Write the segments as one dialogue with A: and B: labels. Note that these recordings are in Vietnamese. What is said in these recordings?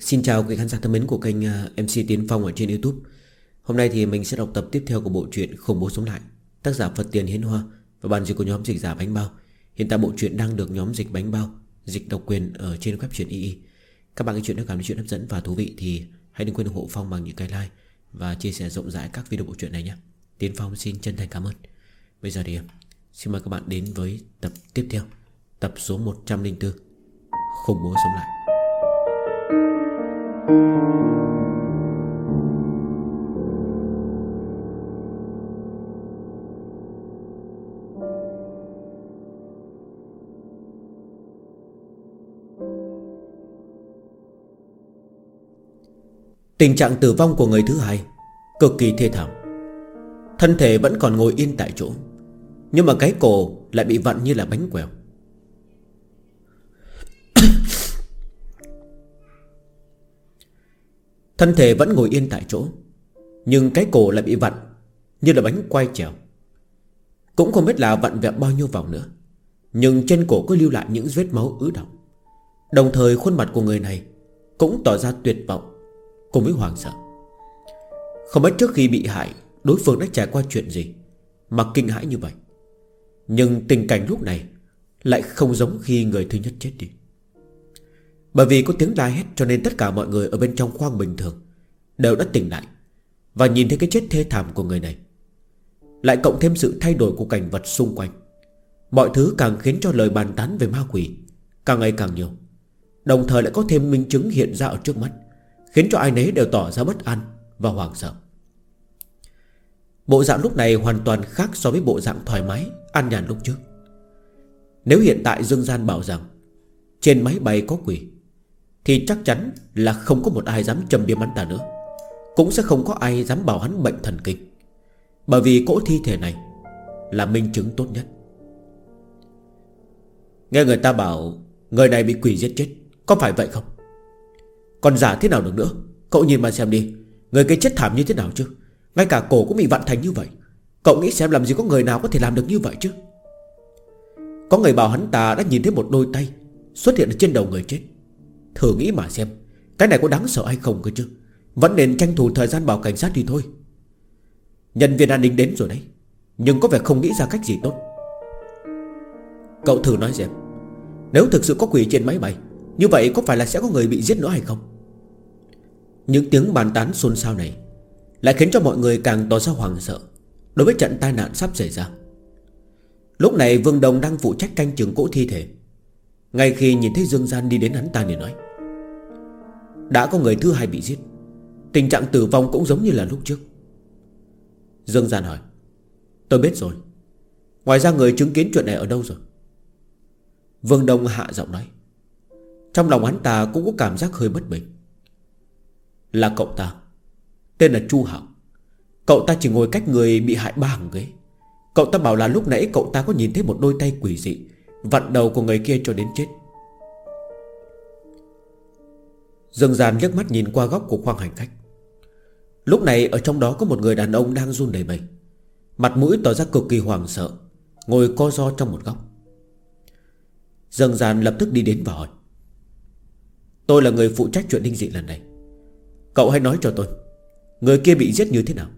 A: Xin chào quý khán giả thân mến của kênh MC Tiến Phong ở trên YouTube. Hôm nay thì mình sẽ đọc tập tiếp theo của bộ truyện Khủng Bố Sống Lại, tác giả Phật Tiền Hiến Hoa và bản dịch của nhóm dịch giả Bánh Bao. Hiện tại bộ truyện đang được nhóm dịch Bánh Bao dịch độc quyền ở trên web truyện II. Các bạn nghe chuyện đã cảm thấy chuyện hấp dẫn và thú vị thì hãy đừng quên ủng hộ Phong bằng những cái like và chia sẻ rộng rãi các video bộ truyện này nhé. Tiến Phong xin chân thành cảm ơn. Bây giờ thì xin mời các bạn đến với tập tiếp theo, tập số 104, Khủng Bố Sống Lại. Tình trạng tử vong của người thứ hai cực kỳ thê thảm. Thân thể vẫn còn ngồi yên tại chỗ, nhưng mà cái cổ lại bị vặn như là bánh quèo. Thân thể vẫn ngồi yên tại chỗ, nhưng cái cổ lại bị vặn như là bánh quay trèo. Cũng không biết là vặn vẹo bao nhiêu vòng nữa, nhưng trên cổ có lưu lại những vết máu ứ đọng. Đồng thời khuôn mặt của người này cũng tỏ ra tuyệt vọng cùng với hoảng sợ. Không biết trước khi bị hại đối phương đã trải qua chuyện gì mà kinh hãi như vậy. Nhưng tình cảnh lúc này lại không giống khi người thứ nhất chết đi. Bởi vì có tiếng la hét cho nên tất cả mọi người ở bên trong khoang bình thường đều đã tỉnh lại và nhìn thấy cái chết thê thảm của người này. Lại cộng thêm sự thay đổi của cảnh vật xung quanh, mọi thứ càng khiến cho lời bàn tán về ma quỷ càng ngày càng nhiều. Đồng thời lại có thêm minh chứng hiện ra ở trước mắt, khiến cho ai nấy đều tỏ ra bất an và hoảng sợ. Bộ dạng lúc này hoàn toàn khác so với bộ dạng thoải mái an nhàn lúc trước. Nếu hiện tại Dương Gian bảo rằng trên máy bay có quỷ, thì chắc chắn là không có một ai dám châm biếm hắn ta nữa. Cũng sẽ không có ai dám bảo hắn bệnh thần kinh, bởi vì cỗ thi thể này là minh chứng tốt nhất. Nghe người ta bảo người này bị quỷ giết chết, có phải vậy không? Còn giả thế nào được nữa? Cậu nhìn mà xem đi, người kia chết thảm như thế nào chứ. Ngay cả cổ cũng bị vặn thành như vậy. Cậu nghĩ xem làm gì có người nào có thể làm được như vậy chứ. Có người bảo hắn ta đã nhìn thấy một đôi tay xuất hiện ở trên đầu người chết. Thử nghĩ mà xem, cái này có đáng sợ hay không cơ chứ. Vẫn nên tranh thủ thời gian bảo cảnh sát đi thôi. Nhân viên an ninh đến rồi đấy, nhưng có vẻ không nghĩ ra cách gì tốt. Cậu thử nói xem, nếu thực sự có quỷ trên máy bay, như vậy có phải là sẽ có người bị giết nữa hay không? Những tiếng bàn tán xôn xao này lại khiến cho mọi người càng tỏ ra hoảng sợ đối với trận tai nạn sắp xảy ra. Lúc này Vương Đồng đang phụ trách canh chừng cỗ thi thể. Ngay khi nhìn thấy Dương Gian đi đến, hắn ta liền nói: đã có người thứ hai bị giết, tình trạng tử vong cũng giống như là lúc trước. Dương Gian hỏi: tôi biết rồi. Ngoài ra người chứng kiến chuyện này ở đâu rồi? Vương Đồng hạ giọng nói. Trong lòng hắn ta cũng có cảm giác hơi bất bình. Là cậu ta, tên là Chu Hạo. Cậu ta chỉ ngồi cách người bị hại 3 hàng ghế. Cậu ta bảo là lúc nãy cậu ta có nhìn thấy một đôi tay quỷ dị vặn đầu của người kia cho đến chết. Dương Gian liếc mắt nhìn qua góc của khoang hành khách. Lúc này ở trong đó có một người đàn ông đang run lẩy bẩy, mặt mũi tỏ ra cực kỳ hoảng sợ, ngồi co ro trong một góc. Dương Gian lập tức đi đến và hỏi: tôi là người phụ trách chuyện linh dị lần này. Cậu hãy nói cho tôi, người kia bị giết như thế nào?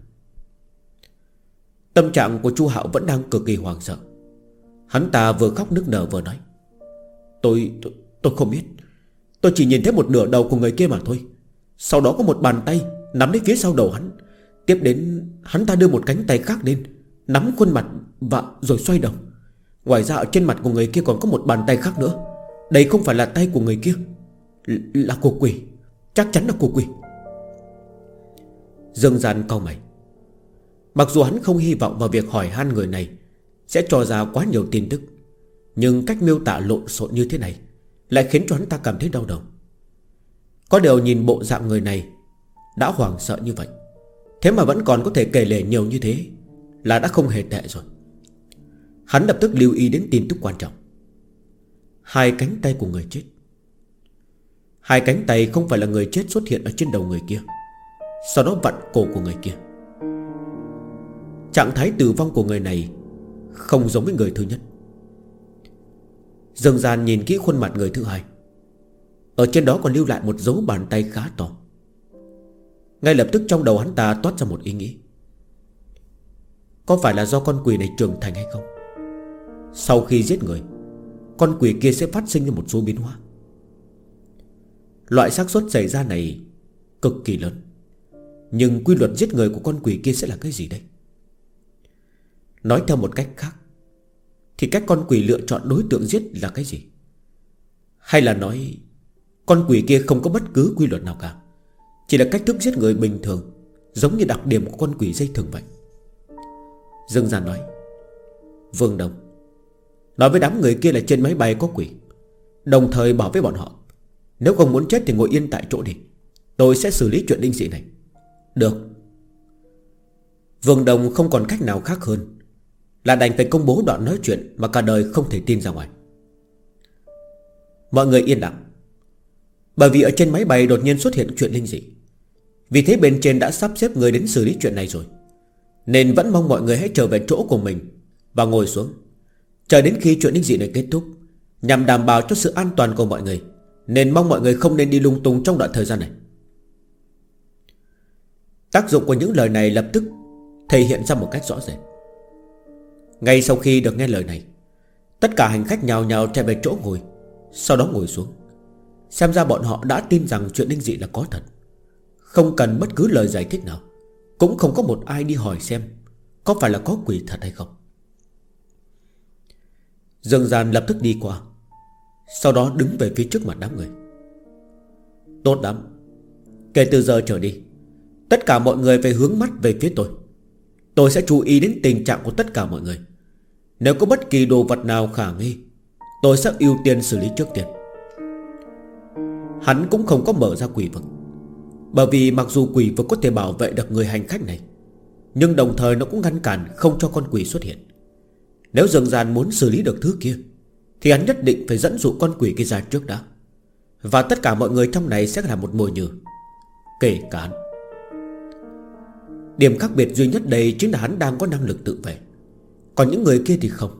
A: Tâm trạng của Chu Hạo vẫn đang cực kỳ hoảng sợ. Hắn ta vừa khóc nức nở vừa nói: Tôi không biết. Tôi chỉ nhìn thấy một nửa đầu của người kia mà thôi. Sau đó có một bàn tay nắm lấy phía sau đầu hắn. Tiếp đến hắn ta đưa một cánh tay khác lên, nắm khuôn mặt và rồi xoay đầu. Ngoài ra ở trên mặt của người kia còn có một bàn tay khác nữa. Đây không phải là tay của người kia, là của quỷ. Chắc chắn là của quỷ. Dương Gian cau mày. Mặc dù hắn không hy vọng vào việc hỏi han người này sẽ cho ra quá nhiều tin tức, nhưng cách miêu tả lộn xộn như thế này lại khiến cho hắn ta cảm thấy đau đầu. Có điều nhìn bộ dạng người này đã hoảng sợ như vậy, thế mà vẫn còn có thể kể lể nhiều như thế là đã không hề tệ rồi. Hắn lập tức lưu ý đến tin tức quan trọng: 2 cánh tay của người chết. 2 cánh tay không phải là người chết xuất hiện ở trên đầu người kia, sau đó vặn cổ của người kia. Trạng thái tử vong của người này không giống với người thứ nhất. Dương Gian nhìn kỹ khuôn mặt người thứ hai. Ở trên đó còn lưu lại một dấu bàn tay khá to. Ngay lập tức trong đầu hắn ta toát ra một ý nghĩ. Có phải là do con quỷ này trưởng thành hay không? Sau khi giết người, con quỷ kia sẽ phát sinh ra một số biến hóa. Loại xác suất xảy ra này cực kỳ lớn. Nhưng quy luật giết người của con quỷ kia sẽ là cái gì đây? Nói theo một cách khác, thì cách con quỷ lựa chọn đối tượng giết là cái gì? Hay là nói con quỷ kia không có bất cứ quy luật nào cả, chỉ là cách thức giết người bình thường, giống như đặc điểm của con quỷ dây thừng vậy. Dương Gian nói: Vương Đồng, nói với đám người kia là trên máy bay có quỷ, đồng thời bảo với bọn họ, nếu không muốn chết thì ngồi yên tại chỗ đi, tôi sẽ xử lý chuyện linh dị này. Được. Vương Đồng không còn cách nào khác hơn là đành phải công bố đoạn nói chuyện mà cả đời không thể tin ra ngoài. Mọi người yên lặng, bởi vì ở trên máy bay đột nhiên xuất hiện chuyện linh dị. Vì thế bên trên đã sắp xếp người đến xử lý chuyện này rồi, nên vẫn mong mọi người hãy trở về chỗ của mình và ngồi xuống, chờ đến khi chuyện linh dị này kết thúc, nhằm đảm bảo cho sự an toàn của mọi người. Nên mong mọi người không nên đi lung tung trong đoạn thời gian này. Tác dụng của những lời này lập tức thể hiện ra một cách rõ rệt. Ngay sau khi được nghe lời này, tất cả hành khách nhào nhào chạy về chỗ ngồi, sau đó ngồi xuống. Xem ra bọn họ đã tin rằng chuyện linh dị là có thật. Không cần bất cứ lời giải thích nào, cũng không có một ai đi hỏi xem có phải là có quỷ thật hay không. Dương Gian lập tức đi qua, sau đó đứng về phía trước mặt đám người. Tốt lắm, kể từ giờ trở đi, tất cả mọi người phải hướng mắt về phía tôi. Tôi sẽ chú ý đến tình trạng của tất cả mọi người. Nếu có bất kỳ đồ vật nào khả nghi, tôi sẽ ưu tiên xử lý trước tiên. Hắn cũng không có mở ra quỷ vực, bởi vì mặc dù quỷ vực có thể bảo vệ được người hành khách này, nhưng đồng thời nó cũng ngăn cản không cho con quỷ xuất hiện. Nếu Dương Gian muốn xử lý được thứ kia, thì hắn nhất định phải dẫn dụ con quỷ kia ra trước đã. Và tất cả mọi người trong này sẽ là một mồi nhử, kể cả hắn. Điểm khác biệt duy nhất đây chính là hắn đang có năng lực tự vệ, còn những người kia thì không.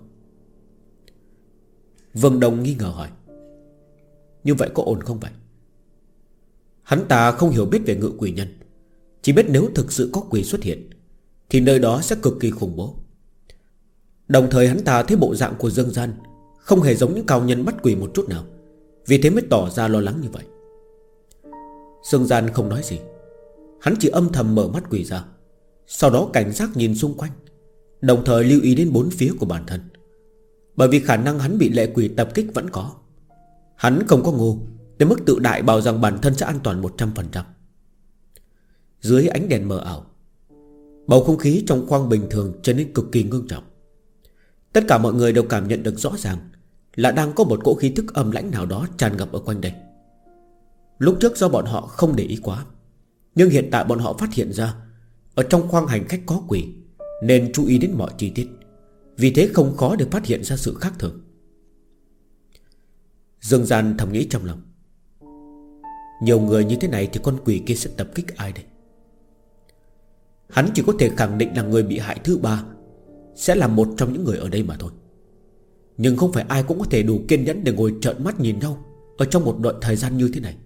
A: Vương Đồng nghi ngờ hỏi: Như vậy có ổn không vậy? Hắn ta không hiểu biết về ngự quỷ nhân, chỉ biết nếu thực sự có quỷ xuất hiện thì nơi đó sẽ cực kỳ khủng bố. Đồng thời hắn ta thấy bộ dạng của Dương Gian không hề giống những cao nhân bắt quỷ một chút nào, vì thế mới tỏ ra lo lắng như vậy. Dương Gian không nói gì, hắn chỉ âm thầm mở mắt quỷ ra, sau đó cảnh giác nhìn xung quanh, đồng thời lưu ý đến bốn phía của bản thân. Bởi vì khả năng hắn bị lệ quỷ tập kích vẫn có. Hắn không có ngu đến mức tự đại bảo rằng bản thân sẽ an toàn 100%. Dưới ánh đèn mờ ảo, bầu không khí trong khoang bình thường trở nên cực kỳ ngưng trọng. Tất cả mọi người đều cảm nhận được rõ ràng là đang có một cỗ khí thức âm lãnh nào đó tràn ngập ở quanh đây. Lúc trước do bọn họ không để ý quá, nhưng hiện tại bọn họ phát hiện ra ở trong khoang hành khách có quỷ, nên chú ý đến mọi chi tiết. Vì thế không khó để phát hiện ra sự khác thường. Dương Gian thầm nghĩ trong lòng: Nhiều người như thế này thì con quỷ kia sẽ tập kích ai đây? Hắn chỉ có thể khẳng định là người bị hại thứ ba sẽ là một trong những người ở đây mà thôi. Nhưng không phải ai cũng có thể đủ kiên nhẫn để ngồi trợn mắt nhìn nhau ở trong một đoạn thời gian như thế này.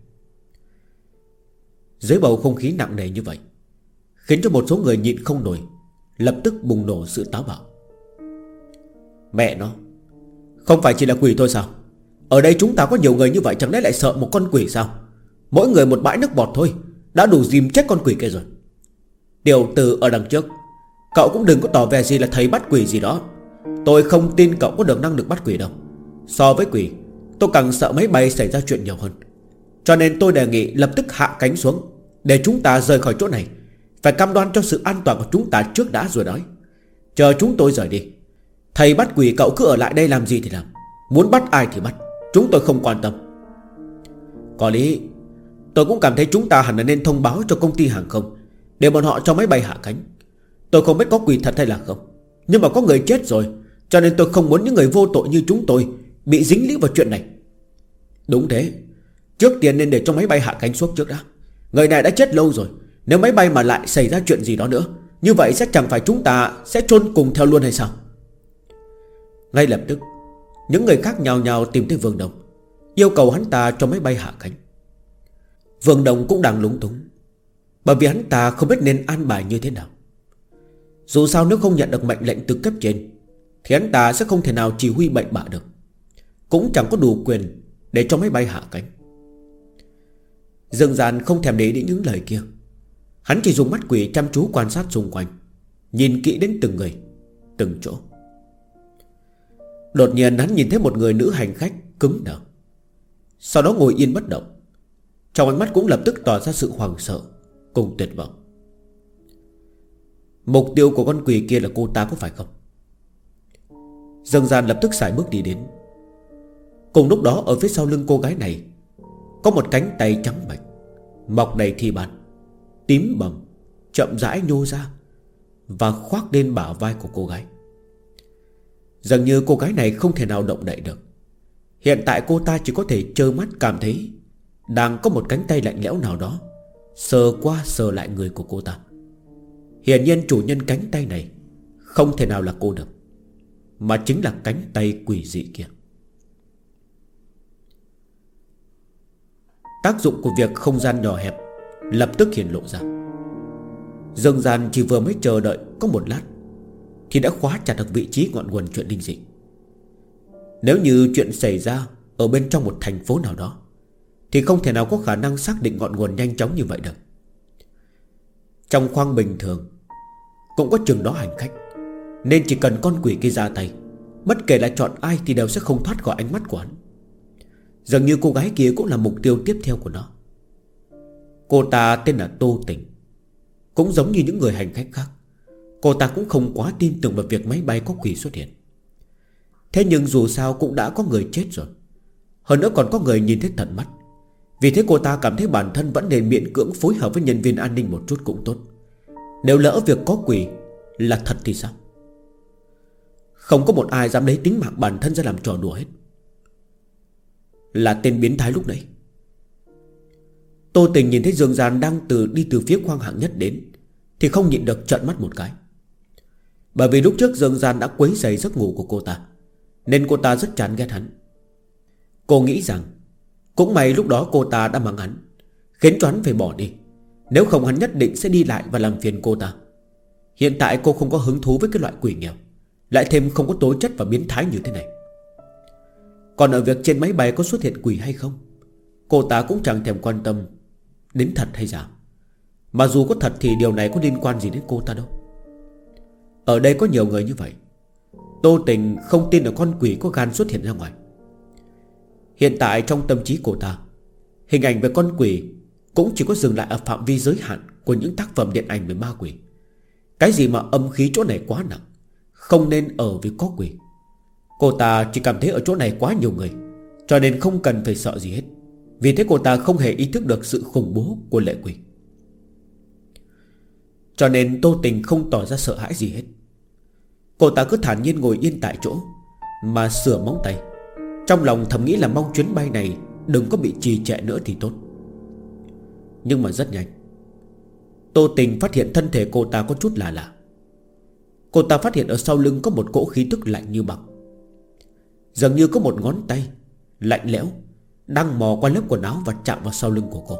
A: Dưới bầu không khí nặng nề như vậy, khiến cho một số người nhịn không nổi, lập tức bùng nổ sự táo bạo. Mẹ nó, không phải chỉ là quỷ thôi sao? Ở đây chúng ta có nhiều người như vậy, chẳng lẽ lại sợ một con quỷ sao? Mỗi người một bãi nước bọt thôi đã đủ dìm chết con quỷ kia rồi. Tiểu tử ở đằng trước, cậu cũng đừng có tỏ vẻ gì là thầy bắt quỷ gì đó. Tôi không tin cậu có được năng lực bắt quỷ đâu. So với quỷ, tôi càng sợ máy bay xảy ra chuyện nhiều hơn. Cho nên tôi đề nghị lập tức hạ cánh xuống, để chúng ta rời khỏi chỗ này. Phải cam đoan cho sự an toàn của chúng ta trước đã rồi nói. Chờ chúng tôi rời đi, thầy bắt quỷ cậu cứ ở lại đây làm gì thì làm, muốn bắt ai thì bắt, chúng tôi không quan tâm. Có lý, tôi cũng cảm thấy chúng ta hẳn là nên thông báo cho công ty hàng không, để bọn họ cho máy bay hạ cánh. Tôi không biết có quỷ thật hay là không, nhưng mà có người chết rồi, cho nên tôi không muốn những người vô tội như chúng tôi bị dính líu vào chuyện này. Đúng thế, trước tiên nên để cho máy bay hạ cánh xuống trước đã. Người này đã chết lâu rồi, nếu máy bay mà lại xảy ra chuyện gì đó nữa, như vậy sẽ chẳng phải chúng ta sẽ chôn cùng theo luôn hay sao? Ngay lập tức những người khác nhào nhào tìm tới Vương Đồng. yêu cầu hắn ta cho máy bay hạ cánh. Vương Đồng cũng đang lúng túng, bởi vì hắn ta không biết nên an bài như thế nào. Dù sao nếu không nhận được mệnh lệnh từ cấp trên thì hắn ta sẽ không thể nào chỉ huy bậy bạ được, cũng chẳng có đủ quyền để cho máy bay hạ cánh. Dương Gian không thèm để ý đến những lời kia. Hắn chỉ dùng mắt quỷ chăm chú quan sát xung quanh, nhìn kỹ đến từng người, từng chỗ. Đột nhiên hắn nhìn thấy một người nữ hành khách cứng đờ, sau đó ngồi yên bất động. Trong ánh mắt cũng lập tức tỏ ra sự hoảng sợ cùng tuyệt vọng. Mục tiêu của con quỷ kia là cô ta có phải không? Dương Gian lập tức sải bước đi đến. Cùng lúc đó ở phía sau lưng cô gái này có một cánh tay trắng bệch, mọc đầy thi ban, tím bầm, chậm rãi nhô ra và khoác lên bả vai của cô gái. Dường như cô gái này không thể nào động đậy được. Hiện tại cô ta chỉ có thể trơ mắt cảm thấy đang có một cánh tay lạnh lẽo nào đó sờ qua sờ lại người của cô ta. Hiển nhiên chủ nhân cánh tay này không thể nào là cô được, mà chính là cánh tay quỷ dị kia. Tác dụng của việc không gian nhỏ hẹp lập tức hiện lộ ra. Dương Gian chỉ vừa mới chờ đợi có một lát thì đã khóa chặt được vị trí ngọn nguồn chuyện linh dị. Nếu như chuyện xảy ra ở bên trong một thành phố nào đó thì không thể nào có khả năng xác định ngọn nguồn nhanh chóng như vậy được. Trong khoang bình thường cũng có chừng đó hành khách, nên chỉ cần con quỷ kia ra tay, bất kể là chọn ai thì đều sẽ không thoát khỏi ánh mắt của hắn. Dường như cô gái kia cũng là mục tiêu tiếp theo của nó. Cô ta tên là Tô Tình. Cũng giống như những người hành khách khác, cô ta cũng không quá tin tưởng vào việc máy bay có quỷ xuất hiện. Thế nhưng dù sao cũng đã có người chết rồi, hơn nữa còn có người nhìn thấy tận mắt. Vì thế cô ta cảm thấy bản thân vẫn nên miễn cưỡng phối hợp với nhân viên an ninh một chút cũng tốt. Nếu lỡ việc có quỷ là thật thì sao? Không có một ai dám lấy tính mạng bản thân ra làm trò đùa hết. Là tên biến thái lúc nãy. Tô Tình nhìn thấy Dương Gian đang đi từ phía khoang hạng nhất đến thì không nhịn được trợn mắt một cái. Bởi vì lúc trước Dương Gian đã quấy rầy giấc ngủ của cô ta, nên cô ta rất chán ghét hắn. Cô nghĩ rằng cũng may lúc đó cô ta đã mắng hắn, khiến cho hắn phải bỏ đi. Nếu không hắn nhất định sẽ đi lại và làm phiền cô ta. Hiện tại cô không có hứng thú với cái loại quỷ nghèo, lại thêm không có tố chất và biến thái như thế này. Còn ở việc trên máy bay có xuất hiện quỷ hay không, cô ta cũng chẳng thèm quan tâm đến thật hay giả. Mà dù có thật thì điều này có liên quan gì đến cô ta đâu. Ở đây có nhiều người như vậy. Tô Tình không tin là con quỷ có gan xuất hiện ra ngoài. Hiện tại trong tâm trí cô ta, hình ảnh về con quỷ cũng chỉ có dừng lại ở phạm vi giới hạn của những tác phẩm điện ảnh về ma quỷ. Cái gì mà âm khí chỗ này quá nặng, không nên ở với có quỷ. Cô ta chỉ cảm thấy ở chỗ này quá nhiều người, cho nên không cần phải sợ gì hết. Vì thế cô ta không hề ý thức được sự khủng bố của lệ quỷ. Cho nên Tô Tình không tỏ ra sợ hãi gì hết. Cô ta cứ thản nhiên ngồi yên tại chỗ mà sửa móng tay, trong lòng thầm nghĩ là mong chuyến bay này đừng có bị trì trệ nữa thì tốt. Nhưng mà rất nhanh, Tô Tình phát hiện thân thể cô ta có chút lạ lạ. Cô ta phát hiện ở sau lưng có một cỗ khí tức lạnh như băng. Dường như có một ngón tay lạnh lẽo đang mò qua lớp quần áo và chạm vào sau lưng của cô.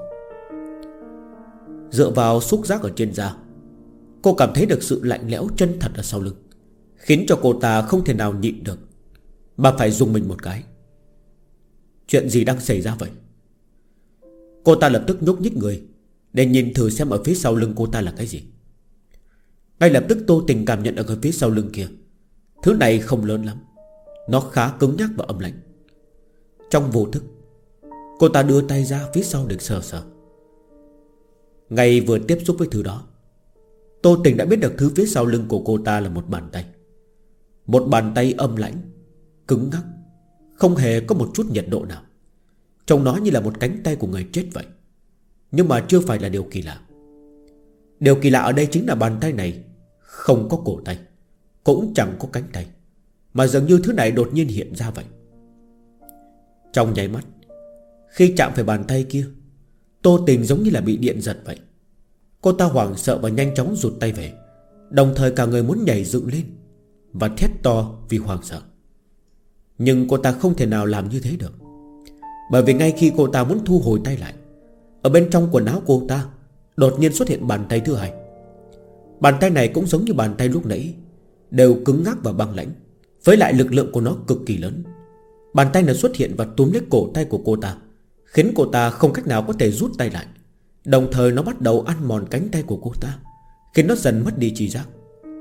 A: Dựa vào xúc giác ở trên da, cô cảm thấy được sự lạnh lẽo chân thật ở sau lưng, khiến cho cô ta không thể nào nhịn được mà phải dùng mình một cái. Chuyện gì đang xảy ra vậy? Cô ta lập tức nhúc nhích người để nhìn thử xem ở phía sau lưng cô ta là cái gì. Ngay lập tức Tô Tình cảm nhận ở phía sau lưng kia, thứ này không lớn lắm, nó khá cứng nhắc và âm lạnh. Trong vô thức, cô ta đưa tay ra phía sau để sờ sờ. Ngay vừa tiếp xúc với thứ đó, Tô Tình đã biết được thứ phía sau lưng của cô ta là một bàn tay. Một bàn tay âm lãnh, cứng ngắc, không hề có một chút nhiệt độ nào. Trông nó như là một cánh tay của người chết vậy. Nhưng mà chưa phải là điều kỳ lạ. Điều kỳ lạ ở đây chính là bàn tay này không có cổ tay, cũng chẳng có cánh tay, mà dường như thứ này đột nhiên hiện ra vậy. Trong nháy mắt, khi chạm phải bàn tay kia, Tô Tình giống như là bị điện giật vậy. Cô ta hoảng sợ và nhanh chóng rụt tay về, đồng thời cả người muốn nhảy dựng lên và thét to vì hoảng sợ. Nhưng cô ta không thể nào làm như thế được. Bởi vì ngay khi cô ta muốn thu hồi tay lại, ở bên trong quần áo cô ta đột nhiên xuất hiện bàn tay thứ hai. Bàn tay này cũng giống như bàn tay lúc nãy, đều cứng ngắc và băng lãnh, với lại lực lượng của nó cực kỳ lớn. Bàn tay này xuất hiện và túm lấy cổ tay của cô ta, khiến cô ta không cách nào có thể rút tay lại. Đồng thời nó bắt đầu ăn mòn cánh tay của cô ta, khiến nó dần mất đi trí giác.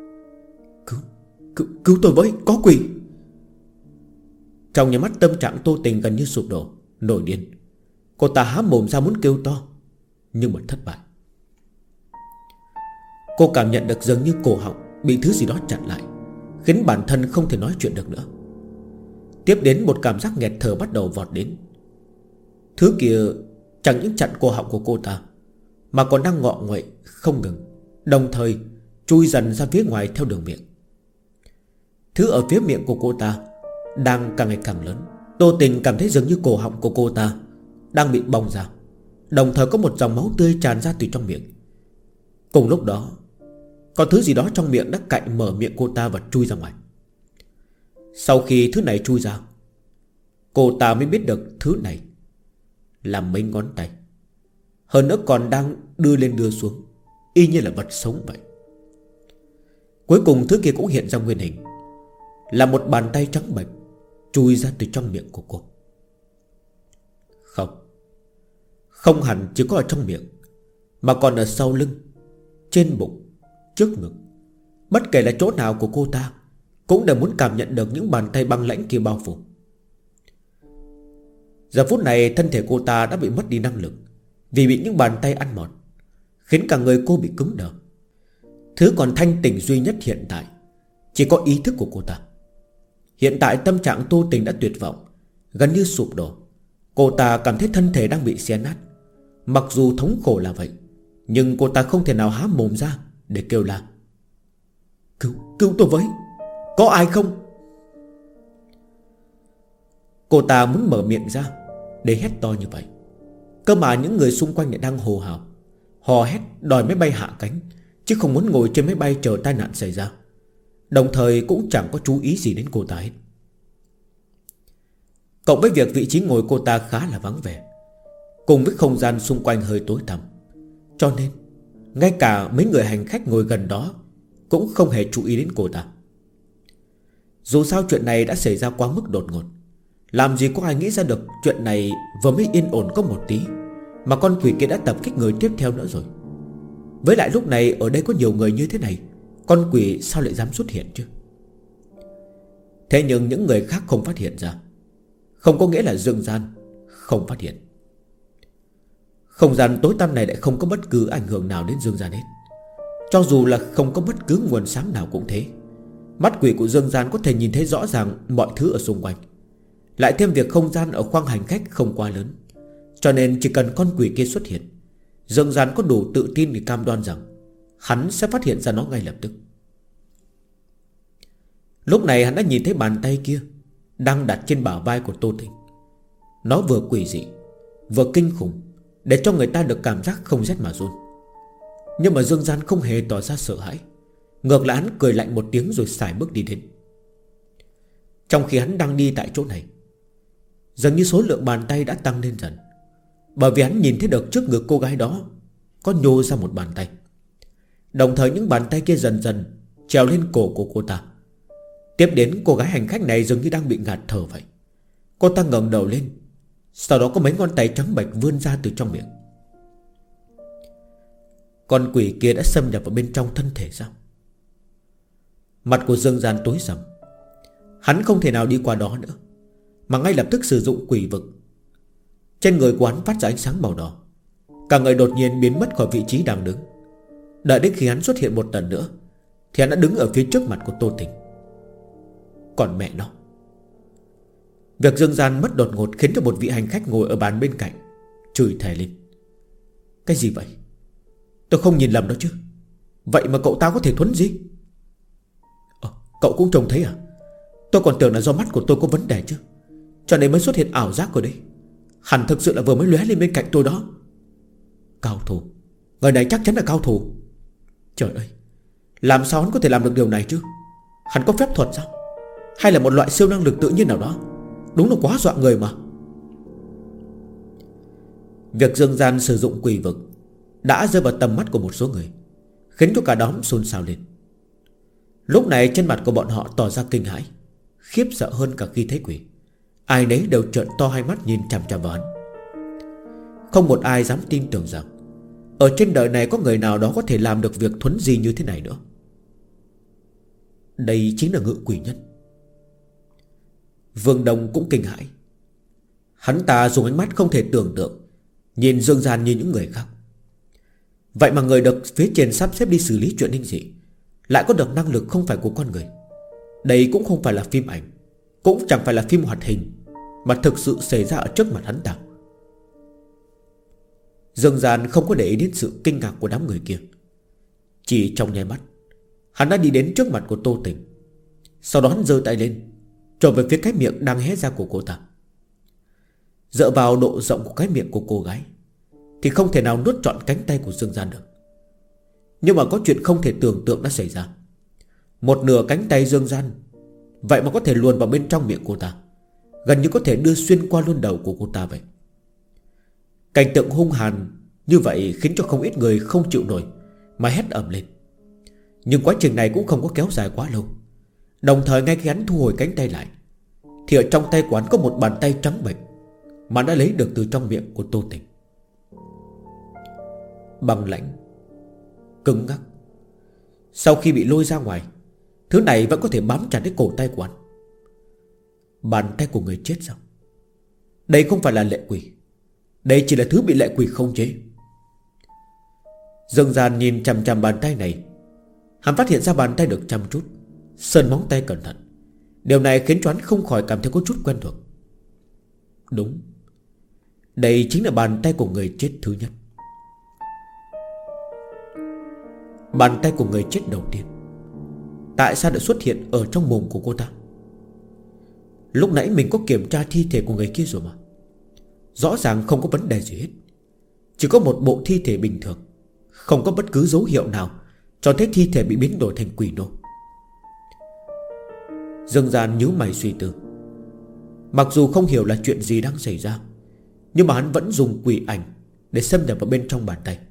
A: Cứu tôi với, có quỷ! Trong nhà mắt tâm trạng Tô Tình gần như sụp đổ, nổi điên. Cô ta há mồm ra muốn kêu to, nhưng mà thất bại. Cô cảm nhận được dường như cổ họng bị thứ gì đó chặn lại, khiến bản thân không thể nói chuyện được nữa. Tiếp đến một cảm giác nghẹt thở bắt đầu vọt đến. Thứ kia chẳng những chặn cổ họng của cô ta, mà còn đang ngọ nguậy không ngừng, đồng thời chui dần ra phía ngoài theo đường miệng. Thứ ở phía miệng của cô ta đang càng ngày càng lớn. Tô Tình cảm thấy dường như cổ họng của cô ta đang bị bong ra, đồng thời có một dòng máu tươi tràn ra từ trong miệng. Cùng lúc đó, có thứ gì đó trong miệng đã cạy mở miệng cô ta và chui ra ngoài. Sau khi thứ này chui ra, cô ta mới biết được thứ này là mấy ngón tay, hơn nữa còn đang đưa lên đưa xuống, y như là vật sống vậy. Cuối cùng thứ kia cũng hiện ra nguyên hình, là một bàn tay trắng bệch chui ra từ trong miệng của cô. Không hẳn chỉ có ở trong miệng, mà còn ở sau lưng, trên bụng, trước ngực. Bất kể là chỗ nào của cô ta cũng đều muốn cảm nhận được những bàn tay băng lãnh kia bao phủ. Giờ phút này thân thể cô ta đã bị mất đi năng lực, vì bị những bàn tay ăn mòn, khiến cả người cô bị cứng đờ. Thứ còn thanh tỉnh duy nhất hiện tại chỉ có ý thức của cô ta. Hiện tại tâm trạng Tô Tình đã tuyệt vọng, gần như sụp đổ. Cô ta cảm thấy thân thể đang bị xé nát. Mặc dù thống khổ là vậy, nhưng cô ta không thể nào há mồm ra để kêu la. Cứu tôi với, có ai không? Cô ta muốn mở miệng ra để hét to như vậy, cơ mà những người xung quanh lại đang hô hào, hò hét đòi máy bay hạ cánh, chứ không muốn ngồi trên máy bay chờ tai nạn xảy ra. Đồng thời cũng chẳng có chú ý gì đến cô ta hết. Cộng với việc vị trí ngồi cô ta khá là vắng vẻ, cùng với không gian xung quanh hơi tối tăm, cho nên ngay cả mấy người hành khách ngồi gần đó cũng không hề chú ý đến cô ta. Dù sao chuyện này đã xảy ra quá mức đột ngột, làm gì có ai nghĩ ra được chuyện này vừa mới yên ổn có một tí mà con quỷ kia đã tập kích người tiếp theo nữa rồi. Với lại lúc này ở đây có nhiều người như thế này, con quỷ sao lại dám xuất hiện chứ? Thế nhưng những người khác không phát hiện ra, không có nghĩa là Dương Gian không phát hiện. Không gian tối tăm này lại không có bất cứ ảnh hưởng nào đến Dương Gian hết. Cho dù là không có bất cứ nguồn sáng nào cũng thế. Mắt quỷ của Dương Gian có thể nhìn thấy rõ ràng mọi thứ ở xung quanh. Lại thêm việc không gian ở khoang hành khách không quá lớn, cho nên chỉ cần con quỷ kia xuất hiện, Dương Gian có đủ tự tin để cam đoan rằng hắn sẽ phát hiện ra nó ngay lập tức. Lúc này hắn đã nhìn thấy bàn tay kia đang đặt trên bả vai của Tô Tình. Nó vừa quỷ dị, vừa kinh khủng, để cho người ta được cảm giác không rét mà run. Nhưng mà Dương Gian không hề tỏ ra sợ hãi, ngược lại hắn cười lạnh một tiếng rồi sải bước đi đến. Trong khi hắn đang đi tại chỗ này, dường như số lượng bàn tay đã tăng lên dần, bởi vì hắn nhìn thấy được trước ngực cô gái đó có nhô ra một bàn tay. Đồng thời những bàn tay kia dần dần trèo lên cổ của cô ta. Tiếp đến cô gái hành khách này dường như đang bị ngạt thở vậy. Cô ta ngẩng đầu lên, sau đó có mấy ngón tay trắng bệch vươn ra từ trong miệng. Con quỷ kia đã xâm nhập vào bên trong thân thể sao? Mặt của Dương Gian tối sầm. Hắn không thể nào đi qua đó nữa, mà ngay lập tức sử dụng quỷ vực. Trên người của hắn phát ra ánh sáng màu đỏ, cả người đột nhiên biến mất khỏi vị trí đang đứng. Đợi đến khi hắn xuất hiện một lần nữa thì hắn đã đứng ở phía trước mặt của Tô Tình. Còn mẹ nó, việc Dương Gian mất đột ngột khiến cho một vị hành khách ngồi ở bàn bên cạnh chửi thề lên. Cái gì vậy? Tôi không nhìn lầm đó chứ? Vậy mà cậu ta có thể thuấn gì? Cậu cũng trông thấy à? Tôi còn tưởng là do mắt của tôi có vấn đề chứ, cho nên mới xuất hiện ảo giác rồi đấy. Hẳn thực sự là vừa mới lóe lên bên cạnh tôi đó. Cao thủ, người này chắc chắn là cao thủ. Trời ơi, làm sao hắn có thể làm được điều này chứ? Hắn có phép thuật sao? Hay là một loại siêu năng lực tự nhiên nào đó? Đúng là quá dọa người mà. Việc Dương Gian sử dụng quỷ vực đã rơi vào tầm mắt của một số người, khiến cho cả đám xôn xao lên. Lúc này trên mặt của bọn họ tỏ ra kinh hãi, khiếp sợ hơn cả khi thấy quỷ. Ai nấy đều trợn to hai mắt nhìn chằm chằm vào hắn. Không một ai dám tin tưởng rằng ở trên đời này có người nào đó có thể làm được việc thuấn di như thế này nữa. Đây chính là Ngự Quỷ Nhân. Vương Đông cũng kinh hãi. Hắn ta dùng ánh mắt không thể tưởng tượng nhìn Dương Gian như những người khác. Vậy mà người được phía trên sắp xếp đi xử lý chuyện linh dị lại có được năng lực không phải của con người. Đây cũng không phải là phim ảnh, cũng chẳng phải là phim hoạt hình, mà thực sự xảy ra ở trước mặt hắn ta. Dương Gian không có để ý đến sự kinh ngạc của đám người kia. Chỉ trong nháy mắt, hắn đã đi đến trước mặt của Tô Tình. Sau đó hắn giơ tay lên trộm về phía cái miệng đang hé ra của cô ta. Dựa vào độ rộng của cái miệng của cô gái thì không thể nào nuốt trọn cánh tay của Dương Gian được. Nhưng mà có chuyện không thể tưởng tượng đã xảy ra. Một nửa cánh tay Dương Gian vậy mà có thể luồn vào bên trong miệng cô ta, gần như có thể đưa xuyên qua luôn đầu của cô ta vậy. Cảnh tượng hung hàn như vậy khiến cho không ít người không chịu nổi mà hét ầm lên. Nhưng quá trình này cũng không có kéo dài quá lâu. Đồng thời ngay khi hắn thu hồi cánh tay lại thì ở trong tay của hắn có một bàn tay trắng bệch mà đã lấy được từ trong miệng của Tô Tình. Băng lãnh, cứng ngắc. Sau khi bị lôi ra ngoài, thứ này vẫn có thể bám chặt đến cổ tay của hắn. Bàn tay của người chết sao? Đây không phải là lệ quỷ, đây chỉ là thứ bị lệ quỷ khống chế. Dương Gian nhìn chằm chằm bàn tay này. Hắn phát hiện ra bàn tay được chăm chút, sơn móng tay cẩn thận. Điều này khiến cho hắn không khỏi cảm thấy có chút quen thuộc. Đúng, đây chính là bàn tay của người chết thứ nhất. Bàn tay của người chết đầu tiên tại sao đã xuất hiện ở trong mồm của cô ta? Lúc nãy mình có kiểm tra thi thể của người kia rồi mà. Rõ ràng không có vấn đề gì hết. Chỉ có một bộ thi thể bình thường, không có bất cứ dấu hiệu nào cho thấy thi thể bị biến đổi thành quỷ nô. Dương Gian nhíu mày suy tư. Mặc dù không hiểu là chuyện gì đang xảy ra, nhưng mà hắn vẫn dùng quỷ ảnh để xâm nhập vào bên trong bàn tay.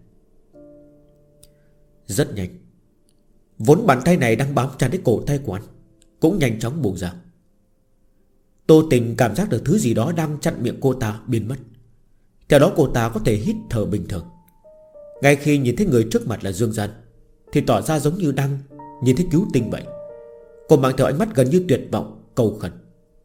A: Rất nhanh, vốn bàn tay này đang bám chặt đến cổ tay của hắn cũng nhanh chóng buông ra. Tô Tình cảm giác được thứ gì đó đang chặn miệng cô ta biến mất. Theo đó cô ta có thể hít thở bình thường. Ngay khi nhìn thấy người trước mặt là Dương Gian thì tỏ ra giống như đang nhìn thấy cứu tinh vậy. Cô mang theo ánh mắt gần như tuyệt vọng, cầu khẩn: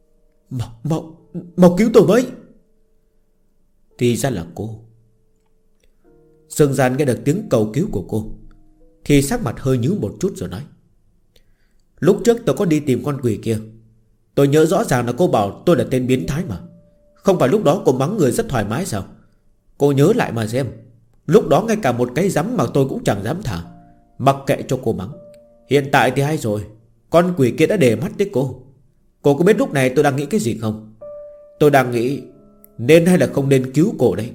A: Mau cứu tôi với. Thì ra là cô. Dương Gian nghe được tiếng cầu cứu của cô thì sắc mặt hơi nhíu một chút rồi nói: Lúc trước tôi có đi tìm con quỷ kia. Tôi nhớ rõ ràng là cô bảo tôi là tên biến thái mà. Không phải lúc đó cô mắng người rất thoải mái sao? Cô nhớ lại mà xem. Lúc đó ngay cả một cái giấm mà tôi cũng chẳng dám thả, mặc kệ cho cô mắng. Hiện tại thì hay rồi, con quỷ kia đã để mắt tới cô. Cô có biết lúc này tôi đang nghĩ cái gì không? Tôi đang nghĩ nên hay là không nên cứu cô đấy.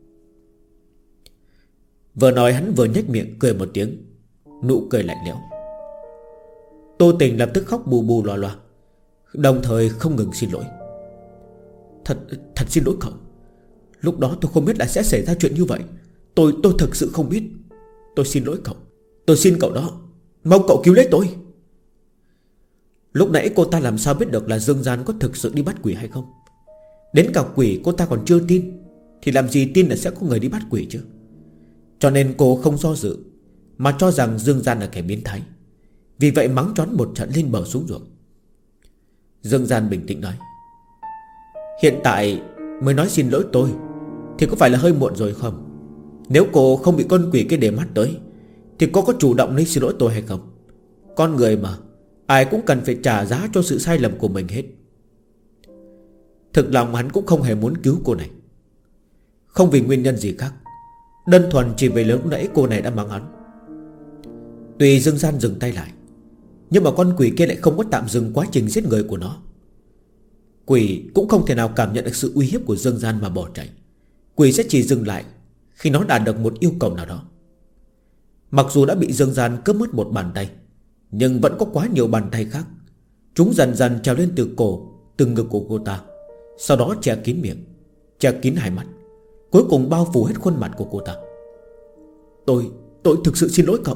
A: Vừa nói hắn vừa nhếch miệng cười một tiếng, nụ cười lạnh lẽo. Tô Tình lập tức khóc bù bù loa loa, đồng thời không ngừng xin lỗi. Thật xin lỗi cậu. Lúc đó tôi không biết là sẽ xảy ra chuyện như vậy. Tôi thật sự không biết. Tôi xin lỗi cậu. Tôi xin cậu đó, mong cậu cứu lấy tôi. Lúc nãy cô ta làm sao biết được là Dương Gian có thực sự đi bắt quỷ hay không? Đến cả quỷ cô ta còn chưa tin, thì làm gì tin là sẽ có người đi bắt quỷ chứ? Cho nên cô không do dự mà cho rằng Dương Gian là kẻ biến thái. Vì vậy mắng choán một trận lên bờ xuống ruộng. Dương Gian bình tĩnh nói: Hiện tại mới nói xin lỗi tôi thì có phải là hơi muộn rồi không? Nếu cô không bị con quỷ kia để mắt tới thì cô có chủ động lấy xin lỗi tôi hay không? Con người mà, ai cũng cần phải trả giá cho sự sai lầm của mình hết. Thực lòng hắn cũng không hề muốn cứu cô này, không vì nguyên nhân gì khác, đơn thuần chỉ vì lúc nãy cô này đã mắng hắn. Tuy Dương Gian dừng tay lại, nhưng mà con quỷ kia lại không có tạm dừng quá trình giết người của nó. Quỷ cũng không thể nào cảm nhận được sự uy hiếp của Dương Gian mà bỏ chạy. Quỷ sẽ chỉ dừng lại khi nó đạt được một yêu cầu nào đó. Mặc dù đã bị Dương Gian cướp mất một bàn tay, nhưng vẫn có quá nhiều bàn tay khác. Chúng dần dần trèo lên từ cổ, từ ngực của cô ta, sau đó che kín miệng, che kín hai mắt, cuối cùng bao phủ hết khuôn mặt của cô ta. Tôi thực sự xin lỗi cậu.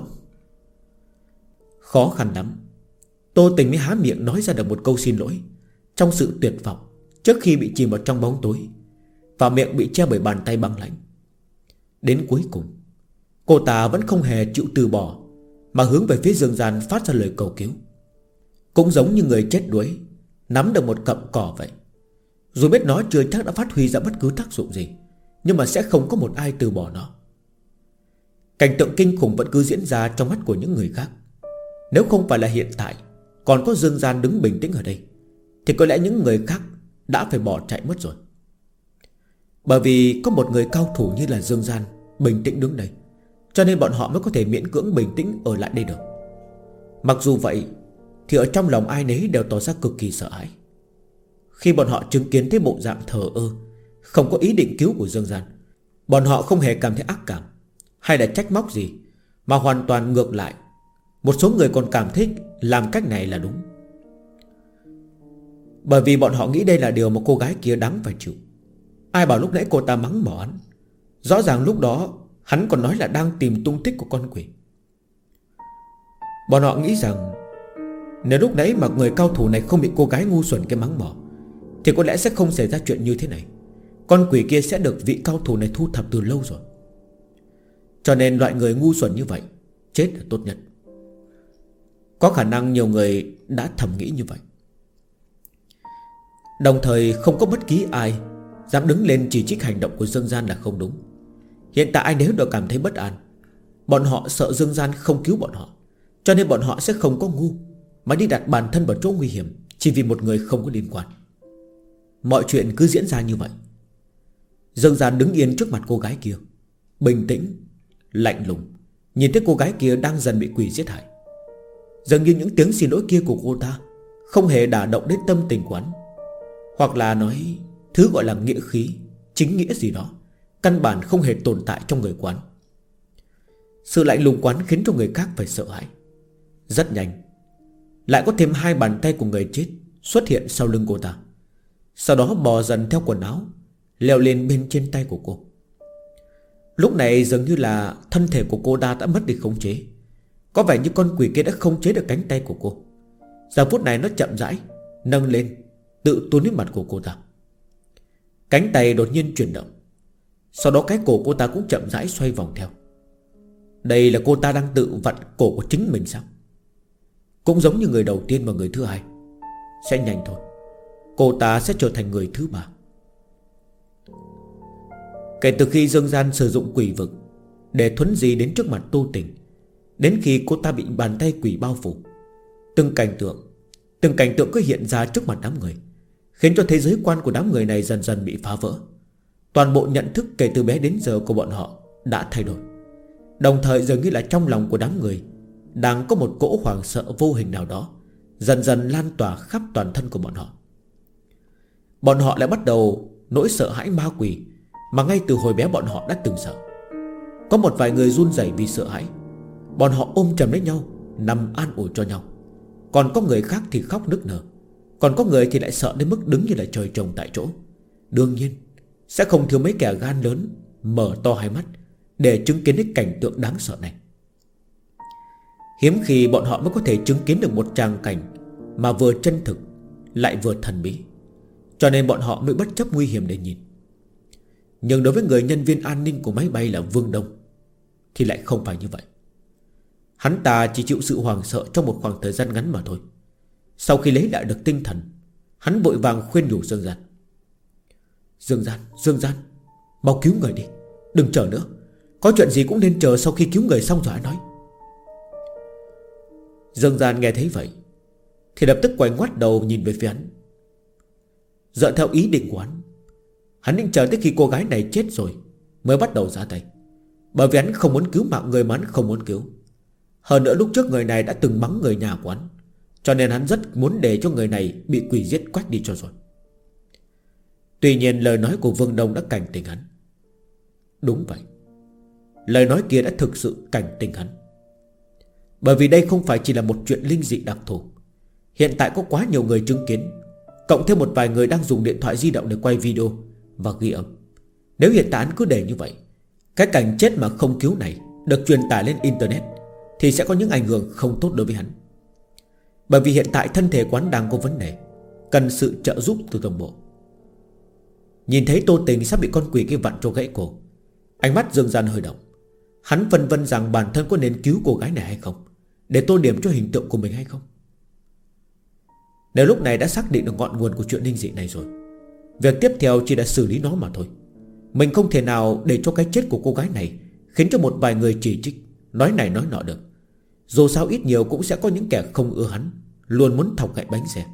A: Khó khăn lắm, Tô Tình mới há miệng nói ra được một câu xin lỗi trong sự tuyệt vọng, trước khi bị chìm vào trong bóng tối, và miệng bị che bởi bàn tay băng lãnh. Đến cuối cùng, cô ta vẫn không hề chịu từ bỏ, mà hướng về phía Dương Gian phát ra lời cầu cứu. Cũng giống như người chết đuối nắm được một cọng cỏ vậy. Dù biết nó chưa chắc đã phát huy ra bất cứ tác dụng gì, nhưng mà sẽ không có một ai từ bỏ nó. Cảnh tượng kinh khủng vẫn cứ diễn ra trong mắt của những người khác. Nếu không phải là hiện tại còn có Dương Gian đứng bình tĩnh ở đây, thì có lẽ những người khác đã phải bỏ chạy mất rồi. Bởi vì có một người cao thủ như là Dương Gian bình tĩnh đứng đây, cho nên bọn họ mới có thể miễn cưỡng bình tĩnh ở lại đây được. Mặc dù vậy thì ở trong lòng ai nấy đều tỏ ra cực kỳ sợ hãi khi bọn họ chứng kiến thấy bộ dạng thờ ơ, không có ý định cứu của Dương Gian. Bọn họ không hề cảm thấy ác cảm hay là trách móc gì, mà hoàn toàn ngược lại. Một số người còn cảm thấy làm cách này là đúng, bởi vì bọn họ nghĩ đây là điều mà cô gái kia đáng phải chịu. Ai bảo lúc nãy cô ta mắng mỏ hắn. Rõ ràng lúc đó hắn còn nói là đang tìm tung tích của con quỷ. Bọn họ nghĩ rằng nếu lúc nãy mà người cao thủ này không bị cô gái ngu xuẩn kia mắng mỏ, thì có lẽ sẽ không xảy ra chuyện như thế này. Con quỷ kia sẽ được vị cao thủ này thu thập từ lâu rồi. Cho nên loại người ngu xuẩn như vậy chết là tốt nhất. Có khả năng nhiều người đã thầm nghĩ như vậy. Đồng thời không có bất kỳ ai dám đứng lên chỉ trích hành động của Dương Gian là không đúng. Hiện tại ai nấy đều cảm thấy bất an. Bọn họ sợ Dương Gian không cứu bọn họ, cho nên bọn họ sẽ không có ngu mà đi đặt bản thân vào chỗ nguy hiểm chỉ vì một người không có liên quan. Mọi chuyện cứ diễn ra như vậy. Dương Gian đứng yên trước mặt cô gái kia, bình tĩnh, lạnh lùng, nhìn thấy cô gái kia đang dần bị quỷ giết hại. Dường như những tiếng xin lỗi kia của cô ta không hề đả động đến tâm tình của hắn, hoặc là nói thứ gọi là nghĩa khí, chính nghĩa gì đó căn bản không hề tồn tại trong người quán. Sự lạnh lùng quán khiến cho người khác phải sợ hãi. Rất nhanh lại có thêm hai bàn tay của người chết xuất hiện sau lưng cô ta, sau đó bò dần theo quần áo, leo lên bên trên tay của cô. Lúc này dường như là thân thể của cô ta đã mất đi khống chế. Có vẻ như con quỷ kia đã khống chế được cánh tay của cô. Giờ phút này nó chậm rãi nâng lên, tự tuôn đến mặt của cô ta. Cánh tay đột nhiên chuyển động, sau đó cái cổ cô ta cũng chậm rãi xoay vòng theo. Đây là cô ta đang tự vặn cổ của chính mình sao? Cũng giống như người đầu tiên và người thứ hai. Sẽ nhanh thôi, cô ta sẽ trở thành người thứ ba. Kể từ khi Dương Gian sử dụng quỷ vực để thuấn di đến trước mặt Tô Tình, đến khi cô ta bị bàn tay quỷ bao phủ, từng cảnh tượng cứ hiện ra trước mặt đám người, khiến cho thế giới quan của đám người này dần dần bị phá vỡ. Toàn bộ nhận thức kể từ bé đến giờ của bọn họ đã thay đổi. Đồng thời dường như là trong lòng của đám người đang có một cỗ hoảng sợ vô hình nào đó dần dần lan tỏa khắp toàn thân của bọn họ. Bọn họ lại bắt đầu nỗi sợ hãi ma quỷ mà ngay từ hồi bé bọn họ đã từng sợ. Có một vài người run rẩy vì sợ hãi. Bọn họ ôm chầm lấy nhau, nằm an ủi cho nhau. Còn có người khác thì khóc nức nở. Còn có người thì lại sợ đến mức đứng như là trời trồng tại chỗ. Đương nhiên sẽ không thiếu mấy kẻ gan lớn mở to hai mắt để chứng kiến đến cảnh tượng đáng sợ này. Hiếm khi bọn họ mới có thể chứng kiến được một tràng cảnh mà vừa chân thực lại vừa thần bí, cho nên bọn họ mới bất chấp nguy hiểm để nhìn. Nhưng đối với người nhân viên an ninh của máy bay là Vương Đông thì lại không phải như vậy. Hắn ta chỉ chịu sự hoảng sợ trong một khoảng thời gian ngắn mà thôi. Sau khi lấy lại được tinh thần, hắn vội vàng khuyên nhủ Dương Gian. Dương Gian, mau cứu người đi, đừng chờ nữa. Có chuyện gì cũng nên chờ sau khi cứu người xong rồi hãy nói. Dương Gian nghe thấy vậy thì lập tức quay ngoắt đầu nhìn về phía hắn. Dựa theo ý định của hắn định chờ tới khi cô gái này chết rồi mới bắt đầu ra tay. Bởi vì hắn không muốn cứu mạng người mà hắn không muốn cứu. Hơn nữa lúc trước người này đã từng mắng người nhà của hắn, cho nên hắn rất muốn để cho người này bị quỷ giết quách đi cho rồi. Tuy nhiên lời nói của Vương Đông đã cảnh tỉnh hắn. Đúng vậy, lời nói kia đã thực sự cảnh tỉnh hắn. Bởi vì đây không phải chỉ là một chuyện linh dị đặc thù. Hiện tại có quá nhiều người chứng kiến, cộng thêm một vài người đang dùng điện thoại di động để quay video và ghi âm. Nếu hiện tại hắn cứ để như vậy, cái cảnh chết mà không cứu này được truyền tải lên internet, thì sẽ có những ảnh hưởng không tốt đối với hắn. Bởi vì hiện tại thân thể quán đang có vấn đề, cần sự trợ giúp từ tổng bộ. Nhìn thấy Tô Tình sắp bị con quỷ kia vặn cho gãy cổ, ánh mắt Dương Gian hơi động. Hắn phân vân rằng bản thân có nên cứu cô gái này hay không, để tô điểm cho hình tượng của mình hay không. Nếu lúc này đã xác định được ngọn nguồn của chuyện linh dị này rồi, việc tiếp theo chỉ là xử lý nó mà thôi. Mình không thể nào để cho cái chết của cô gái này khiến cho một vài người chỉ trích, nói này nói nọ được. Dù sao ít nhiều cũng sẽ có những kẻ không ưa hắn, luôn muốn thọc gậy bánh xe.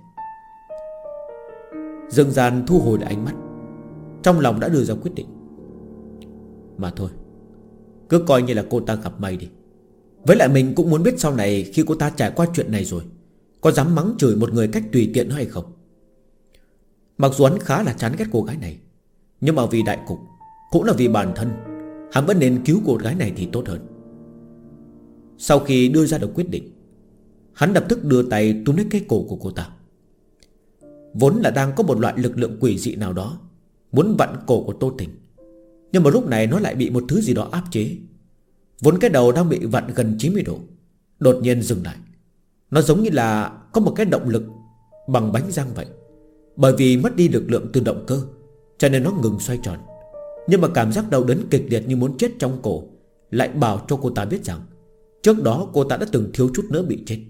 A: Dương Gian thu hồi lại ánh mắt, trong lòng đã đưa ra quyết định. Mà thôi, cứ coi như là cô ta gặp may đi. Với lại mình cũng muốn biết sau này khi cô ta trải qua chuyện này rồi, có dám mắng chửi một người cách tùy tiện hay không. Mặc dù hắn khá là chán ghét cô gái này, nhưng mà vì đại cục, cũng là vì bản thân, hắn vẫn nên cứu cô gái này thì tốt hơn. Sau khi đưa ra được quyết định, hắn lập tức đưa tay túm lấy cái cổ của cô ta. Vốn là đang có một loại lực lượng quỷ dị nào đó muốn vặn cổ của Tô Tình, nhưng mà lúc này nó lại bị một thứ gì đó áp chế. Vốn cái đầu đang bị vặn gần 90 độ, đột nhiên dừng lại. Nó giống như là có một cái động lực bằng bánh răng vậy. Bởi vì mất đi lực lượng từ động cơ, cho nên nó ngừng xoay tròn. Nhưng mà cảm giác đau đớn kịch liệt như muốn chết trong cổ lại bảo cho cô ta biết rằng trước đó cô ta đã từng thiếu chút nữa bị chết.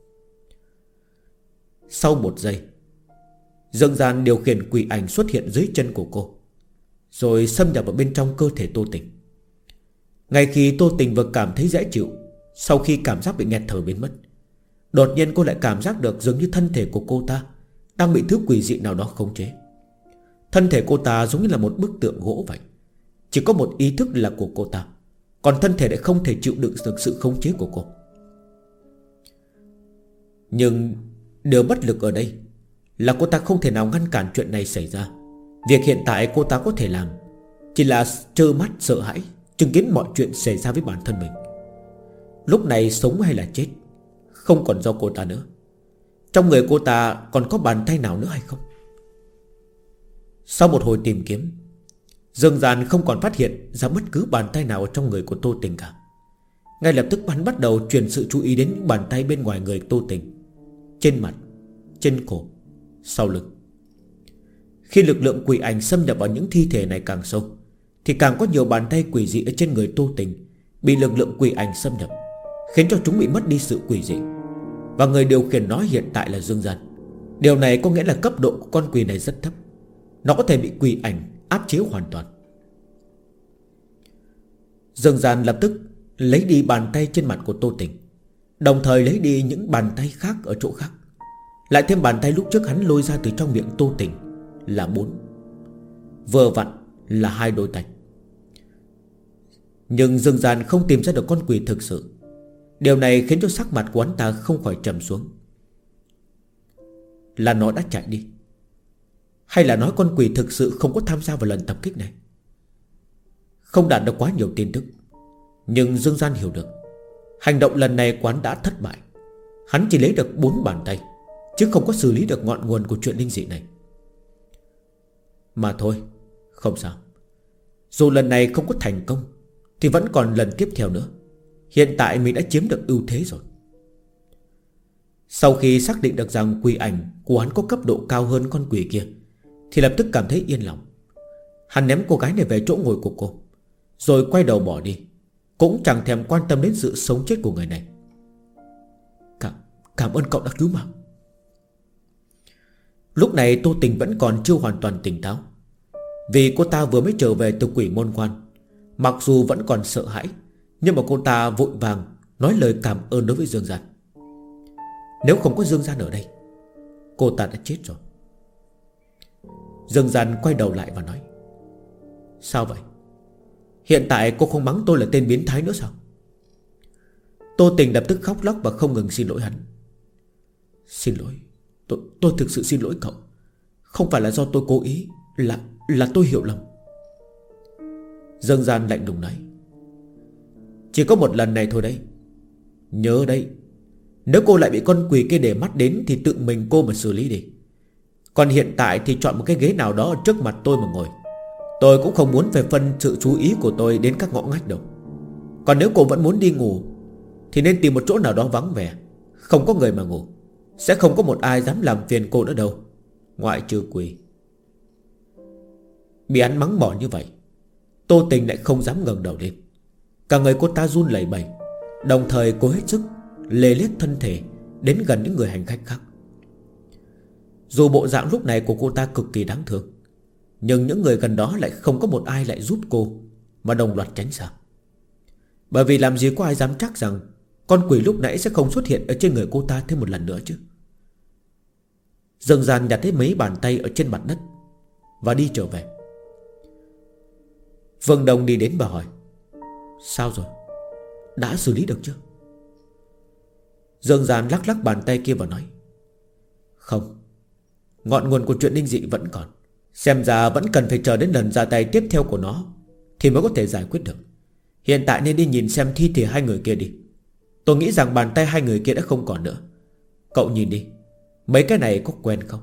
A: Sau một giây, Dương Gian điều khiển quỷ ảnh xuất hiện dưới chân của cô, rồi xâm nhập vào bên trong cơ thể Tô Tình. Ngay khi Tô Tình vừa cảm thấy dễ chịu, sau khi cảm giác bị nghẹt thở biến mất, đột nhiên cô lại cảm giác được dường như thân thể của cô ta đang bị thứ quỷ dị nào đó khống chế. Thân thể cô ta giống như là một bức tượng gỗ vậy, chỉ có một ý thức là của cô ta, còn thân thể lại không thể chịu đựng được sự khống chế của cô. Nhưng điều bất lực ở đây là cô ta không thể nào ngăn cản chuyện này xảy ra. Việc hiện tại cô ta có thể làm chỉ là trơ mắt sợ hãi chứng kiến mọi chuyện xảy ra với bản thân mình. Lúc này sống hay là chết không còn do cô ta nữa. Trong người cô ta còn có bàn tay nào nữa hay không? Sau một hồi tìm kiếm, Dương Gian không còn phát hiện ra bất cứ bàn tay nào trong người của Tô Tình cả. Ngay lập tức hắn bắt đầu truyền sự chú ý đến những bàn tay bên ngoài người Tô Tình, trên mặt, trên cổ, sau lưng. Khi lực lượng quỷ ảnh xâm nhập vào những thi thể này càng sâu, thì càng có nhiều bàn tay quỷ dị ở trên người Tô Tình bị lực lượng quỷ ảnh xâm nhập, khiến cho chúng bị mất đi sự quỷ dị. Và người điều khiển nó hiện tại là Dương Gian. Điều này có nghĩa là cấp độ của con quỷ này rất thấp, nó có thể bị quỷ ảnh áp chế hoàn toàn. Dương Gian lập tức lấy đi bàn tay trên mặt của Tô Tình, đồng thời lấy đi những bàn tay khác ở chỗ khác, lại thêm bàn tay lúc trước hắn lôi ra từ trong miệng Tô Tình là 4, vừa vặn là 2 đôi tay. Nhưng Dương Gian không tìm ra được con quỷ thực sự. Điều này khiến cho sắc mặt của hắn ta không khỏi trầm xuống. Là nó đã chạy đi, hay là nói con quỷ thực sự không có tham gia vào lần tập kích này? Không đạt được quá nhiều tin tức, nhưng Dương Gian hiểu được hành động lần này của hắn đã thất bại. Hắn chỉ lấy được 4 bàn tay, chứ không có xử lý được ngọn nguồn của chuyện linh dị này. Mà thôi, không sao. Dù lần này không có thành công thì vẫn còn lần tiếp theo nữa. Hiện tại mình đã chiếm được ưu thế rồi. Sau khi xác định được rằng quỷ ảnh của hắn có cấp độ cao hơn con quỷ kia, thì lập tức cảm thấy yên lòng. Hắn ném cô gái này về chỗ ngồi của cô, rồi quay đầu bỏ đi, cũng chẳng thèm quan tâm đến sự sống chết của người này. Cảm ơn cậu đã cứu mạng. Lúc này Tô Tình vẫn còn chưa hoàn toàn tỉnh táo, vì cô ta vừa mới trở về từ quỷ môn quan. Mặc dù vẫn còn sợ hãi, nhưng mà cô ta vội vàng nói lời cảm ơn đối với Dương Gian. Nếu không có Dương Gian ở đây, cô ta đã chết rồi. Dương Gian quay đầu lại và nói: Sao vậy? Hiện tại cô không mắng tôi là tên biến thái nữa sao? Tô Tình lập tức khóc lóc và không ngừng xin lỗi hắn. Xin lỗi, tôi thực sự xin lỗi cậu. Không phải là do tôi cố ý, là tôi hiểu lầm. Dương Gian lạnh lùng nói: Chỉ có một lần này thôi đấy. Nhớ đấy, nếu cô lại bị con quỷ kia để mắt đến thì tự mình cô mà xử lý đi. Còn hiện tại thì chọn một cái ghế nào đó trước mặt tôi mà ngồi. Tôi cũng không muốn phải phân sự chú ý của tôi đến các ngõ ngách đâu. Còn nếu cô vẫn muốn đi ngủ thì nên tìm một chỗ nào đó vắng vẻ, không có người mà ngủ. Sẽ không có một ai dám làm phiền cô nữa đâu, ngoại trừ quỷ. Bị hắn mắng mỏ như vậy, Tô Tình lại không dám ngẩng đầu lên. Cả người cô ta run lẩy bẩy, đồng thời cố hết sức lê lết thân thể đến gần những người hành khách khác. Dù bộ dạng lúc này của cô ta cực kỳ đáng thương, nhưng những người gần đó lại không có một ai lại giúp cô, mà đồng loạt tránh xa. Bởi vì làm gì có ai dám chắc rằng con quỷ lúc nãy sẽ không xuất hiện ở trên người cô ta thêm một lần nữa chứ. Dương Gian nhặt thấy mấy bàn tay ở trên mặt đất và đi trở về. Vương Đông đi đến và hỏi: sao rồi? Đã xử lý được chưa? Dương Gian lắc lắc bàn tay kia và nói: không, ngọn nguồn của chuyện linh dị vẫn còn. Xem ra vẫn cần phải chờ đến lần ra tay tiếp theo của nó thì mới có thể giải quyết được. Hiện tại nên đi nhìn xem thi thể hai người kia đi. Tôi nghĩ rằng bàn tay hai người kia đã không còn nữa. Cậu nhìn đi, mấy cái này có quen không?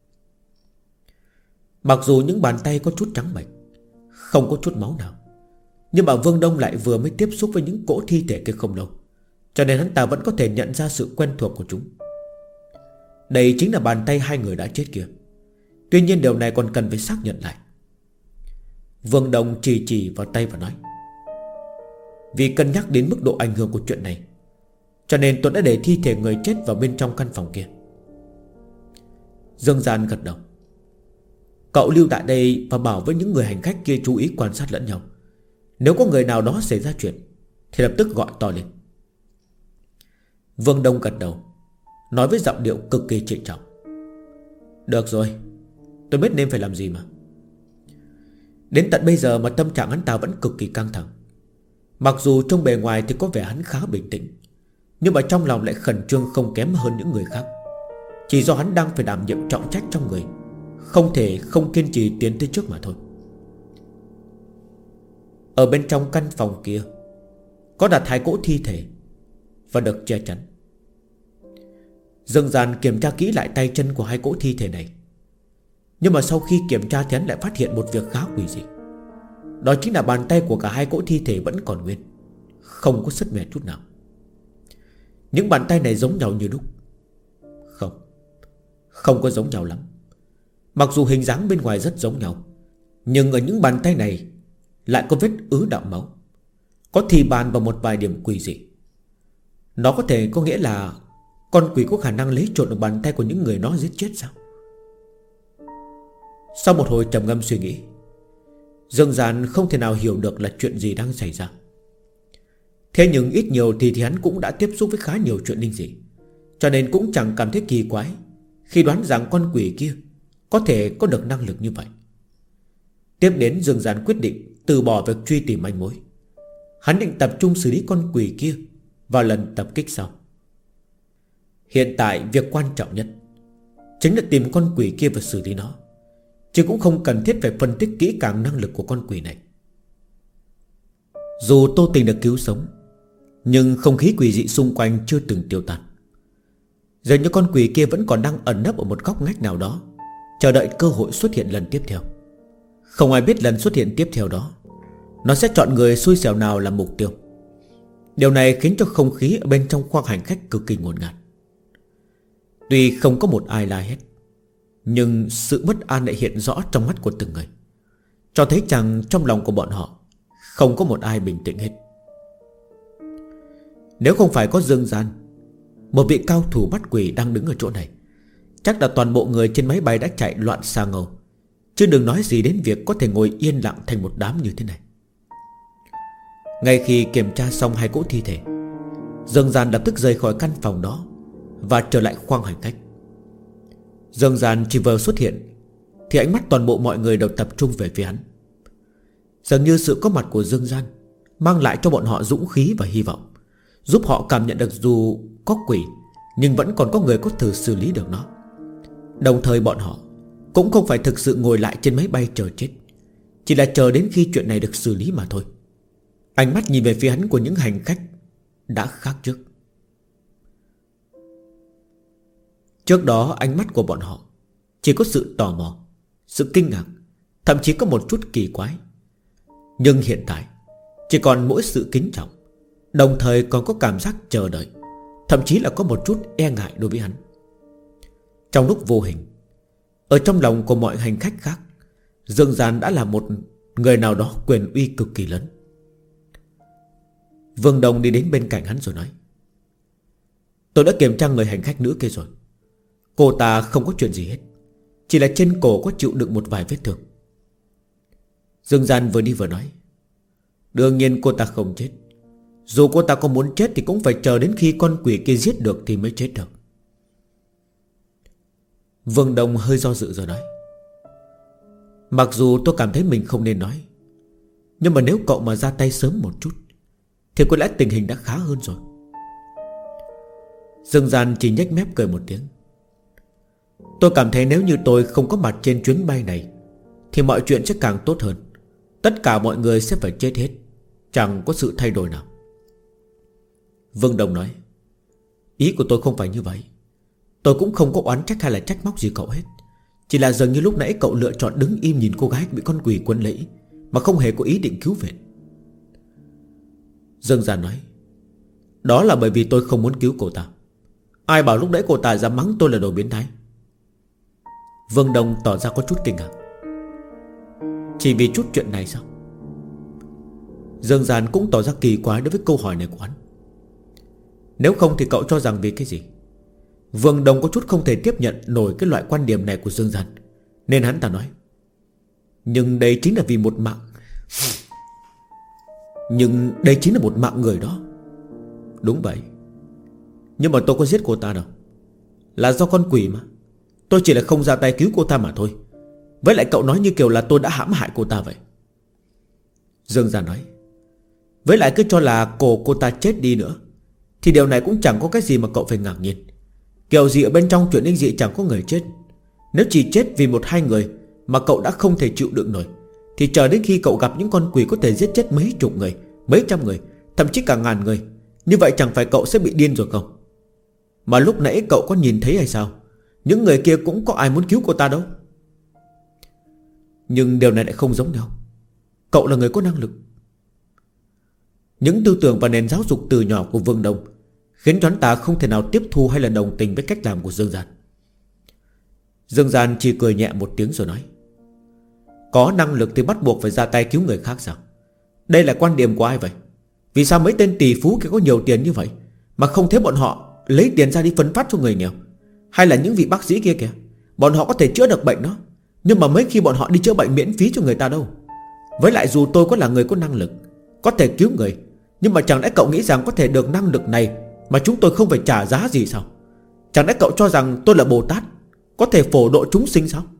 A: Mặc dù những bàn tay có chút trắng bệch, không có chút máu nào, nhưng mà Vương Đông lại vừa mới tiếp xúc với những cỗ thi thể kia không lâu, cho nên hắn ta vẫn có thể nhận ra sự quen thuộc của chúng. Đây chính là bàn tay hai người đã chết kia. Tuy nhiên điều này còn cần phải xác nhận lại. Vương Đông chỉ chỉ vào tay và nói: vì cân nhắc đến mức độ ảnh hưởng của chuyện này, cho nên tôi đã để thi thể người chết vào bên trong căn phòng kia. Dương Gian gật đầu: cậu lưu tại đây và bảo với những người hành khách kia chú ý quan sát lẫn nhau. Nếu có người nào đó xảy ra chuyện thì lập tức gọi to lên. Vương Đông gật đầu, nói với giọng điệu cực kỳ trịnh trọng: được rồi, tôi biết nên phải làm gì mà. Đến tận bây giờ mà tâm trạng hắn ta vẫn cực kỳ căng thẳng. Mặc dù trong bề ngoài thì có vẻ hắn khá bình tĩnh, nhưng mà trong lòng lại khẩn trương không kém hơn những người khác. Chỉ do hắn đang phải đảm nhiệm trọng trách trong người, không thể không kiên trì tiến tới trước mà thôi. Ở bên trong căn phòng kia có đặt hai cỗ thi thể và được che chắn. Dương Gian kiểm tra kỹ lại tay chân của hai cỗ thi thể này, nhưng mà sau khi kiểm tra thì hắn lại phát hiện một việc khá quỷ dị. Đó chính là bàn tay của cả hai cỗ thi thể vẫn còn nguyên, không có sứt mẻ chút nào. Những bàn tay này giống nhau như đúc. Không, không có giống nhau lắm. Mặc dù hình dáng bên ngoài rất giống nhau, nhưng ở những bàn tay này lại có vết ứ đọng máu, có thì bàn và một vài điểm quỷ dị. Nó có thể có nghĩa là con quỷ có khả năng lấy trộn được bàn tay của những người nó giết chết sao? Sau một hồi trầm ngâm suy nghĩ, Dương Gian không thể nào hiểu được là chuyện gì đang xảy ra. Thế nhưng ít nhiều thì hắn cũng đã tiếp xúc với khá nhiều chuyện linh dị, cho nên cũng chẳng cảm thấy kỳ quái khi đoán rằng con quỷ kia có thể có được năng lực như vậy. Tiếp đến Dương Gian quyết định từ bỏ việc truy tìm manh mối. Hắn định tập trung xử lý con quỷ kia vào lần tập kích sau. Hiện tại việc quan trọng nhất chính là tìm con quỷ kia và xử lý nó, chứ cũng không cần thiết phải phân tích kỹ càng năng lực của con quỷ này. Dù Tô Tình được cứu sống, nhưng không khí quỷ dị xung quanh chưa từng tiêu tan. Dường như con quỷ kia vẫn còn đang ẩn nấp ở một góc ngách nào đó, chờ đợi cơ hội xuất hiện lần tiếp theo. Không ai biết lần xuất hiện tiếp theo đó nó sẽ chọn người xui xẻo nào làm mục tiêu. Điều này khiến cho không khí ở bên trong khoang hành khách cực kỳ ngột ngạt. Tuy không có một ai la hét, nhưng sự bất an lại hiện rõ trong mắt của từng người, cho thấy rằng trong lòng của bọn họ không có một ai bình tĩnh hết. Nếu không phải có Dương Gian, một vị cao thủ bắt quỷ đang đứng ở chỗ này, chắc là toàn bộ người trên máy bay đã chạy loạn xà ngầu, chứ đừng nói gì đến việc có thể ngồi yên lặng thành một đám như thế này. Ngay khi kiểm tra xong hai cỗ thi thể, Dương Gian lập tức rời khỏi căn phòng đó và trở lại khoang hành khách. Dương Gian chỉ vừa xuất hiện thì ánh mắt toàn bộ mọi người đều tập trung về phía hắn. Dường như sự có mặt của Dương Gian mang lại cho bọn họ dũng khí và hy vọng, giúp họ cảm nhận được dù có quỷ nhưng vẫn còn có người có thể xử lý được nó. Đồng thời bọn họ cũng không phải thực sự ngồi lại trên máy bay chờ chết, chỉ là chờ đến khi chuyện này được xử lý mà thôi. Ánh mắt nhìn về phía hắn của những hành khách đã khác trước. Trước đó ánh mắt của bọn họ chỉ có sự tò mò, sự kinh ngạc, thậm chí có một chút kỳ quái. Nhưng hiện tại chỉ còn mỗi sự kính trọng, đồng thời còn có cảm giác chờ đợi, thậm chí là có một chút e ngại đối với hắn. Trong lúc vô hình, ở trong lòng của mọi hành khách khác, Dương Gian đã là một người nào đó quyền uy cực kỳ lớn. Vương Đồng đi đến bên cạnh hắn rồi nói: tôi đã kiểm tra người hành khách nữ kia rồi. Cô ta không có chuyện gì hết, chỉ là trên cổ có chịu đựng một vài vết thương. Dương Gian vừa đi vừa nói: đương nhiên cô ta không chết. Dù cô ta có muốn chết thì cũng phải chờ đến khi con quỷ kia giết được thì mới chết được. Vương Đồng hơi do dự rồi nói: mặc dù tôi cảm thấy mình không nên nói, nhưng mà nếu cậu mà ra tay sớm một chút thì có lẽ tình hình đã khá hơn rồi. Dương Gian chỉ nhếch mép cười một tiếng: tôi cảm thấy nếu như tôi không có mặt trên chuyến bay này thì mọi chuyện sẽ càng tốt hơn. Tất cả mọi người sẽ phải chết hết, chẳng có sự thay đổi nào. Vương Đồng nói: ý của tôi không phải như vậy. Tôi cũng không có oán trách hay là trách móc gì cậu hết. Chỉ là dường như lúc nãy cậu lựa chọn đứng im nhìn cô gái bị con quỷ quấn lấy, mà không hề có ý định cứu viện. Dương Gian nói: đó là bởi vì tôi không muốn cứu cô ta. Ai bảo lúc nãy cô ta dám mắng tôi là đồ biến thái. Vương Đồng tỏ ra có chút kinh ngạc: chỉ vì chút chuyện này sao? Dương Gian cũng tỏ ra kỳ quái đối với câu hỏi này của hắn. Nếu không thì cậu cho rằng vì cái gì? Vương Đồng có chút không thể tiếp nhận nổi cái loại quan điểm này của Dương Gian, nên hắn ta nói: nhưng đây chính là vì một mạng. Nhưng đây chính là một mạng người đó. Đúng vậy. Nhưng mà tôi có giết cô ta đâu. Là do con quỷ mà. Tôi chỉ là không ra tay cứu cô ta mà thôi. Với lại cậu nói như kiểu là tôi đã hãm hại cô ta vậy. Dương Gian nói: với lại cứ cho là cổ cô ta chết đi nữa thì điều này cũng chẳng có cái gì mà cậu phải ngạc nhiên. Kiểu gì ở bên trong chuyện linh dị chẳng có người chết. Nếu chỉ chết vì một hai người mà cậu đã không thể chịu đựng nổi, thì chờ đến khi cậu gặp những con quỷ có thể giết chết mấy chục người, mấy trăm người, thậm chí cả ngàn người, như vậy chẳng phải cậu sẽ bị điên rồi không? Mà lúc nãy cậu có nhìn thấy hay sao? Những người kia cũng có ai muốn cứu cô ta đâu. Nhưng điều này lại không giống nhau. Cậu là người có năng lực. Những tư tưởng và nền giáo dục từ nhỏ của Vương Đồng khiến cho hắn ta không thể nào tiếp thu hay là đồng tình với cách làm của Dương Gian. Dương Gian chỉ cười nhẹ một tiếng rồi nói: có năng lực thì bắt buộc phải ra tay cứu người khác sao? Đây là quan điểm của ai vậy? Vì sao mấy tên tỷ phú kia có nhiều tiền như vậy mà không thấy bọn họ lấy tiền ra đi phân phát cho người nghèo? Hay là những vị bác sĩ kia kìa, bọn họ có thể chữa được bệnh đó, nhưng mà mấy khi bọn họ đi chữa bệnh miễn phí cho người ta đâu. Với lại dù tôi có là người có năng lực, có thể cứu người, nhưng mà chẳng lẽ cậu nghĩ rằng có thể được năng lực này mà chúng tôi không phải trả giá gì sao? Chẳng lẽ cậu cho rằng tôi là Bồ Tát, có thể phổ độ chúng sinh sao?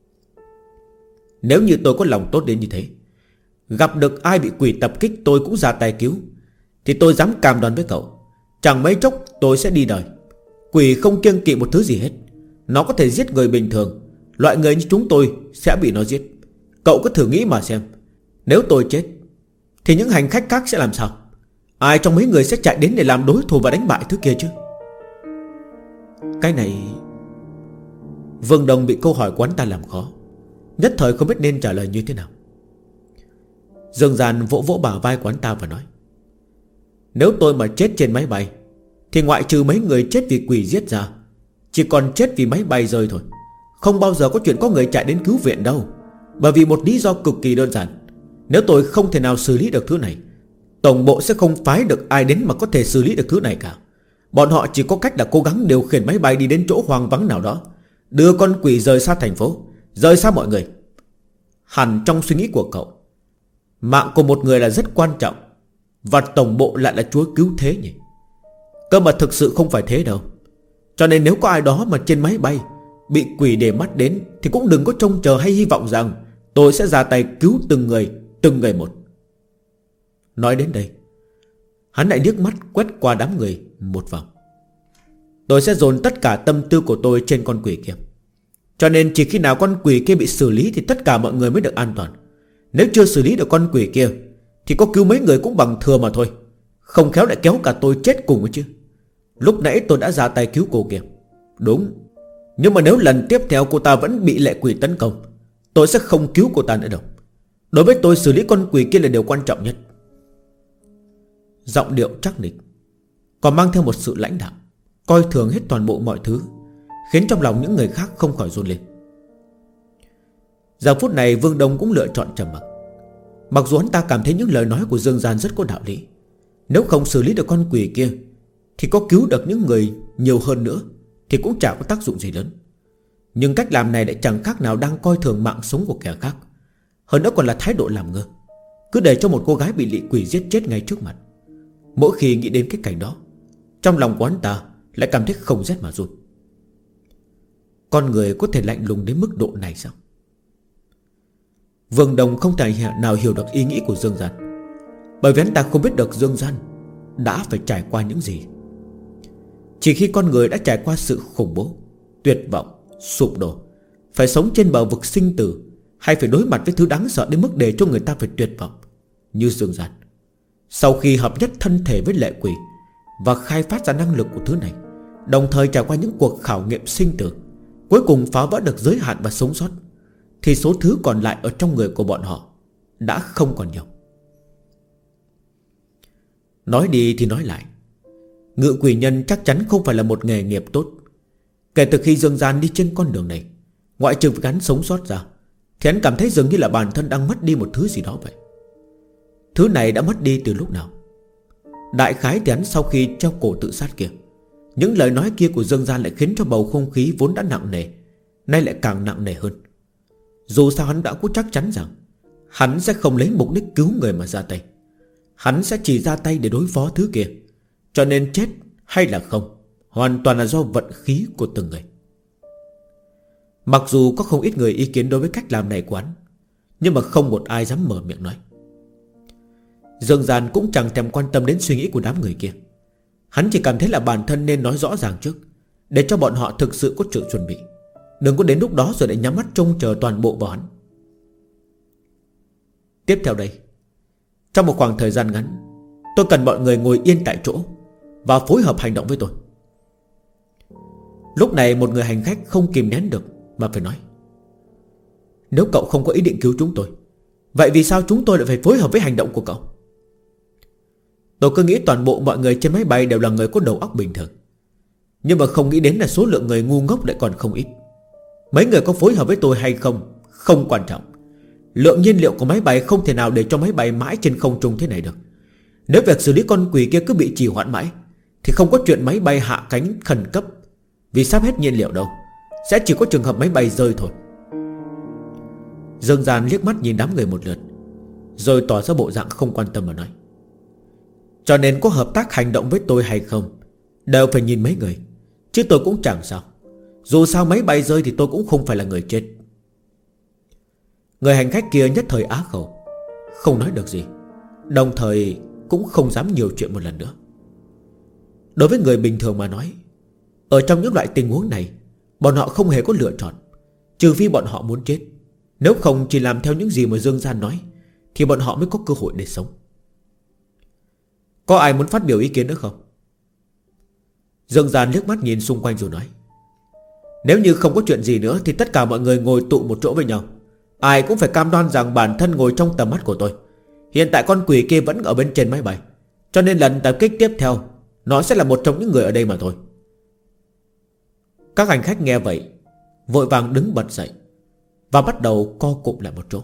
A: Nếu như tôi có lòng tốt đến như thế, gặp được ai bị quỷ tập kích tôi cũng ra tay cứu, thì tôi dám cam đoan với cậu, chẳng mấy chốc tôi sẽ đi đời. Quỷ không kiêng kỵ một thứ gì hết. Nó có thể giết người bình thường, loại người như chúng tôi sẽ bị nó giết. Cậu cứ thử nghĩ mà xem, nếu tôi chết thì những hành khách khác sẽ làm sao? Ai trong mấy người sẽ chạy đến để làm đối thủ và đánh bại thứ kia chứ? Cái này... Vương Đồng bị câu hỏi của hắn ta làm khó, nhất thời không biết nên trả lời như thế nào. Dương Gian vỗ vỗ bả vai của hắn ta và nói: nếu tôi mà chết trên máy bay thì ngoại trừ mấy người chết vì quỷ giết ra, chỉ còn chết vì máy bay rơi thôi. Không bao giờ có chuyện có người chạy đến cứu viện đâu. Bởi vì một lý do cực kỳ đơn giản: nếu tôi không thể nào xử lý được thứ này, tổng bộ sẽ không phái được ai đến mà có thể xử lý được thứ này cả. Bọn họ chỉ có cách là cố gắng điều khiển máy bay đi đến chỗ hoang vắng nào đó, đưa con quỷ rời xa thành phố, rời xa mọi người. Hẳn trong suy nghĩ của cậu, mạng của một người là rất quan trọng, và tổng bộ lại là chúa cứu thế nhỉ? Cơ mà thực sự không phải thế đâu. Cho nên nếu có ai đó mà trên máy bay bị quỷ để mắt đến, thì cũng đừng có trông chờ hay hy vọng rằng tôi sẽ ra tay cứu từng người một. Nói đến đây, hắn lại liếc mắt quét qua đám người một vòng. Tôi sẽ dồn tất cả tâm tư của tôi trên con quỷ kia. Cho nên chỉ khi nào con quỷ kia bị xử lý thì tất cả mọi người mới được an toàn. Nếu chưa xử lý được con quỷ kia thì có cứu mấy người cũng bằng thừa mà thôi. Không khéo lại kéo cả tôi chết cùng với chứ. Lúc nãy tôi đã ra tay cứu cô kia, đúng. Nhưng mà nếu lần tiếp theo cô ta vẫn bị lệ quỷ tấn công, tôi sẽ không cứu cô ta nữa đâu. Đối với tôi xử lý con quỷ kia là điều quan trọng nhất. Giọng điệu chắc nịch, còn mang theo một sự lãnh đạm, coi thường hết toàn bộ mọi thứ, khiến trong lòng những người khác không khỏi run lên. Giờ phút này Vương Đông cũng lựa chọn trầm mặc. Mặc dù hắn ta cảm thấy những lời nói của Dương Gian rất có đạo lý. Nếu không xử lý được con quỷ kia thì có cứu được những người nhiều hơn nữa thì cũng chả có tác dụng gì lớn. Nhưng cách làm này lại chẳng khác nào đang coi thường mạng sống của kẻ khác. Hơn nữa còn là thái độ làm ngơ, cứ để cho một cô gái bị lị quỷ giết chết ngay trước mặt. Mỗi khi nghĩ đến cái cảnh đó, trong lòng của hắn ta lại cảm thấy không rét mà run. Con người có thể lạnh lùng đến mức độ này sao? Vương Đồng không thể nào hiểu được ý nghĩ của Dương Gian, bởi vì hắn ta không biết được Dương Gian đã phải trải qua những gì. Chỉ khi con người đã trải qua sự khủng bố, tuyệt vọng, sụp đổ, phải sống trên bờ vực sinh tử, hay phải đối mặt với thứ đáng sợ đến mức để cho người ta phải tuyệt vọng, như Dương Gian, sau khi hợp nhất thân thể với lệ quỷ và khai phát ra năng lực của thứ này, đồng thời trải qua những cuộc khảo nghiệm sinh tử, cuối cùng phá vỡ được giới hạn và sống sót, thì số thứ còn lại ở trong người của bọn họ đã không còn nhiều. Nói đi thì nói lại, ngự quỷ nhân chắc chắn không phải là một nghề nghiệp tốt. Kể từ khi Dương Gian đi trên con đường này, ngoại trừ việc hắn sống sót ra, thì hắn cảm thấy dường như là bản thân đang mất đi một thứ gì đó vậy. Thứ này đã mất đi từ lúc nào? Đại khái thì hắn sau khi treo cổ tự sát kia, những lời nói kia của Dương Gian lại khiến cho bầu không khí vốn đã nặng nề nay lại càng nặng nề hơn. Dù sao hắn đã có chắc chắn rằng hắn sẽ không lấy mục đích cứu người mà ra tay. Hắn sẽ chỉ ra tay để đối phó thứ kia. Cho nên chết hay là không hoàn toàn là do vận khí của từng người. Mặc dù có không ít người ý kiến đối với cách làm này của hắn, nhưng mà không một ai dám mở miệng nói. Dương Gian cũng chẳng thèm quan tâm đến suy nghĩ của đám người kia. Hắn chỉ cảm thấy là bản thân nên nói rõ ràng trước, để cho bọn họ thực sự có sự chuẩn bị, đừng có đến lúc đó rồi lại nhắm mắt trông chờ toàn bộ vào hắn. Tiếp theo đây, trong một khoảng thời gian ngắn, tôi cần mọi người ngồi yên tại chỗ và phối hợp hành động với tôi. Lúc này một người hành khách không kìm nén được mà phải nói: nếu cậu không có ý định cứu chúng tôi, vậy vì sao chúng tôi lại phải phối hợp với hành động của cậu? Tôi cứ nghĩ toàn bộ mọi người trên máy bay đều là người có đầu óc bình thường, nhưng mà không nghĩ đến là số lượng người ngu ngốc lại còn không ít. Mấy người có phối hợp với tôi hay không không quan trọng. Lượng nhiên liệu của máy bay không thể nào để cho máy bay mãi trên không trung thế này được. Nếu việc xử lý con quỷ kia cứ bị trì hoãn mãi, thì không có chuyện máy bay hạ cánh khẩn cấp vì sắp hết nhiên liệu đâu. Sẽ chỉ có trường hợp máy bay rơi thôi. Dương Gian liếc mắt nhìn đám người một lượt, rồi tỏ ra bộ dạng không quan tâm mà nói: cho nên có hợp tác hành động với tôi hay không đều phải nhìn mấy người, chứ tôi cũng chẳng sao. Dù sao máy bay rơi thì tôi cũng không phải là người chết. Người hành khách kia nhất thời á khẩu, không nói được gì, đồng thời cũng không dám nhiều chuyện một lần nữa. Đối với người bình thường mà nói, ở trong những loại tình huống này, bọn họ không hề có lựa chọn, trừ phi bọn họ muốn chết. Nếu không chỉ làm theo những gì mà Dương Gian nói, thì bọn họ mới có cơ hội để sống. Có ai muốn phát biểu ý kiến nữa không? Dương Gian liếc mắt nhìn xung quanh rồi nói: nếu như không có chuyện gì nữa thì tất cả mọi người ngồi tụ một chỗ với nhau. Ai cũng phải cam đoan rằng bản thân ngồi trong tầm mắt của tôi. Hiện tại con quỷ kia vẫn ở bên trên máy bay, cho nên lần tập kích tiếp theo nó sẽ là một trong những người ở đây mà thôi. Các hành khách nghe vậy vội vàng đứng bật dậy và bắt đầu co cụm lại một chỗ.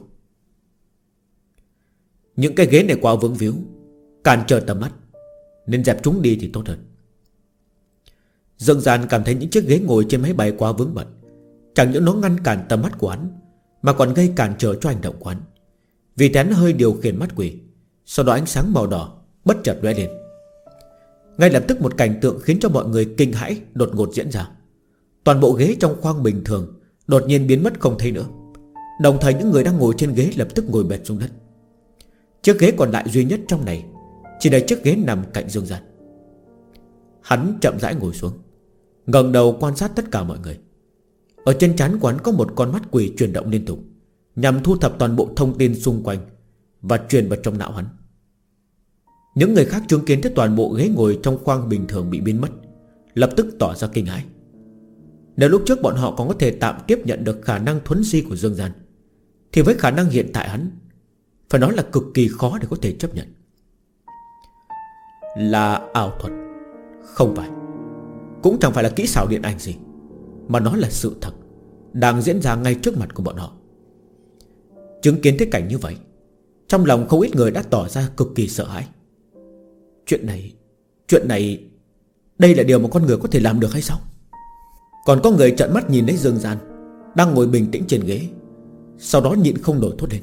A: Những cái ghế này quá vướng víu, cản trở tầm mắt, nên dẹp chúng đi thì tốt hơn. Dương Gian cảm thấy những chiếc ghế ngồi trên máy bay quá vướng bận, chẳng những nó ngăn cản tầm mắt của hắn, mà còn gây cản trở cho hành động của hắn. Vì thế hắn hơi điều khiển mắt quỷ, sau đó ánh sáng màu đỏ bất chợt lóe lên. Ngay lập tức một cảnh tượng khiến cho mọi người kinh hãi đột ngột diễn ra. Toàn bộ ghế trong khoang bình thường đột nhiên biến mất không thấy nữa. Đồng thời những người đang ngồi trên ghế lập tức ngồi bệt xuống đất. Chiếc ghế còn lại duy nhất trong này chỉ là chiếc ghế nằm cạnh Dương Gian. Hắn chậm rãi ngồi xuống, ngẩng đầu quan sát tất cả mọi người. Ở trên trán của hắn có một con mắt quỷ chuyển động liên tục, nhằm thu thập toàn bộ thông tin xung quanh và truyền vào trong não hắn. Những người khác chứng kiến thấy toàn bộ ghế ngồi trong khoang bình thường bị biến mất, lập tức tỏ ra kinh hãi. Nếu lúc trước bọn họ còn có thể tạm tiếp nhận được khả năng thuấn di của Dương Gian, thì với khả năng hiện tại hắn, phải nói là cực kỳ khó để có thể chấp nhận. Là ảo thuật? Không phải. Cũng chẳng phải là kỹ xảo điện ảnh gì, mà nó là sự thật đang diễn ra ngay trước mặt của bọn họ. Chứng kiến thế cảnh như vậy, trong lòng không ít người đã tỏ ra cực kỳ sợ hãi. Chuyện này đây là điều mà con người có thể làm được hay sao? Còn có người trợn mắt nhìn thấy Dương Gian đang ngồi bình tĩnh trên ghế, sau đó nhịn không nổi thốt lên: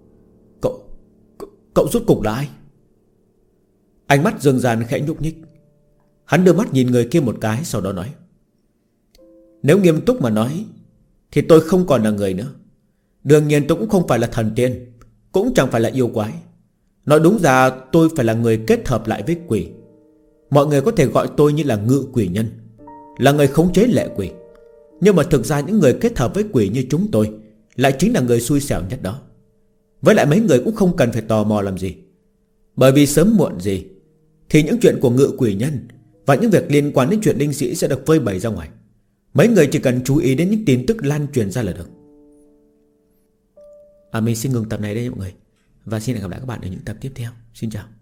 A: Cậu rốt cục là ai? Ánh mắt Dương Gian khẽ nhúc nhích. Hắn đưa mắt nhìn người kia một cái, sau đó nói: Nếu nghiêm túc mà nói thì tôi không còn là người nữa. Đương nhiên tôi cũng không phải là thần tiên, cũng chẳng phải là yêu quái. Nói đúng ra tôi phải là người kết hợp lại với quỷ. Mọi người có thể gọi tôi như là ngự quỷ nhân, là người khống chế lệ quỷ. Nhưng mà thực ra những người kết hợp với quỷ như chúng tôi lại chính là người xui xẻo nhất đó. Với lại mấy người cũng không cần phải tò mò làm gì, bởi vì sớm muộn gì thì những chuyện của ngự quỷ nhân và những việc liên quan đến chuyện linh sĩ sẽ được phơi bày ra ngoài. Mấy người chỉ cần chú ý đến những tin tức lan truyền ra là được. Mình xin ngừng tập này đây mọi người, và xin hẹn gặp lại các bạn ở những tập tiếp theo. Xin chào.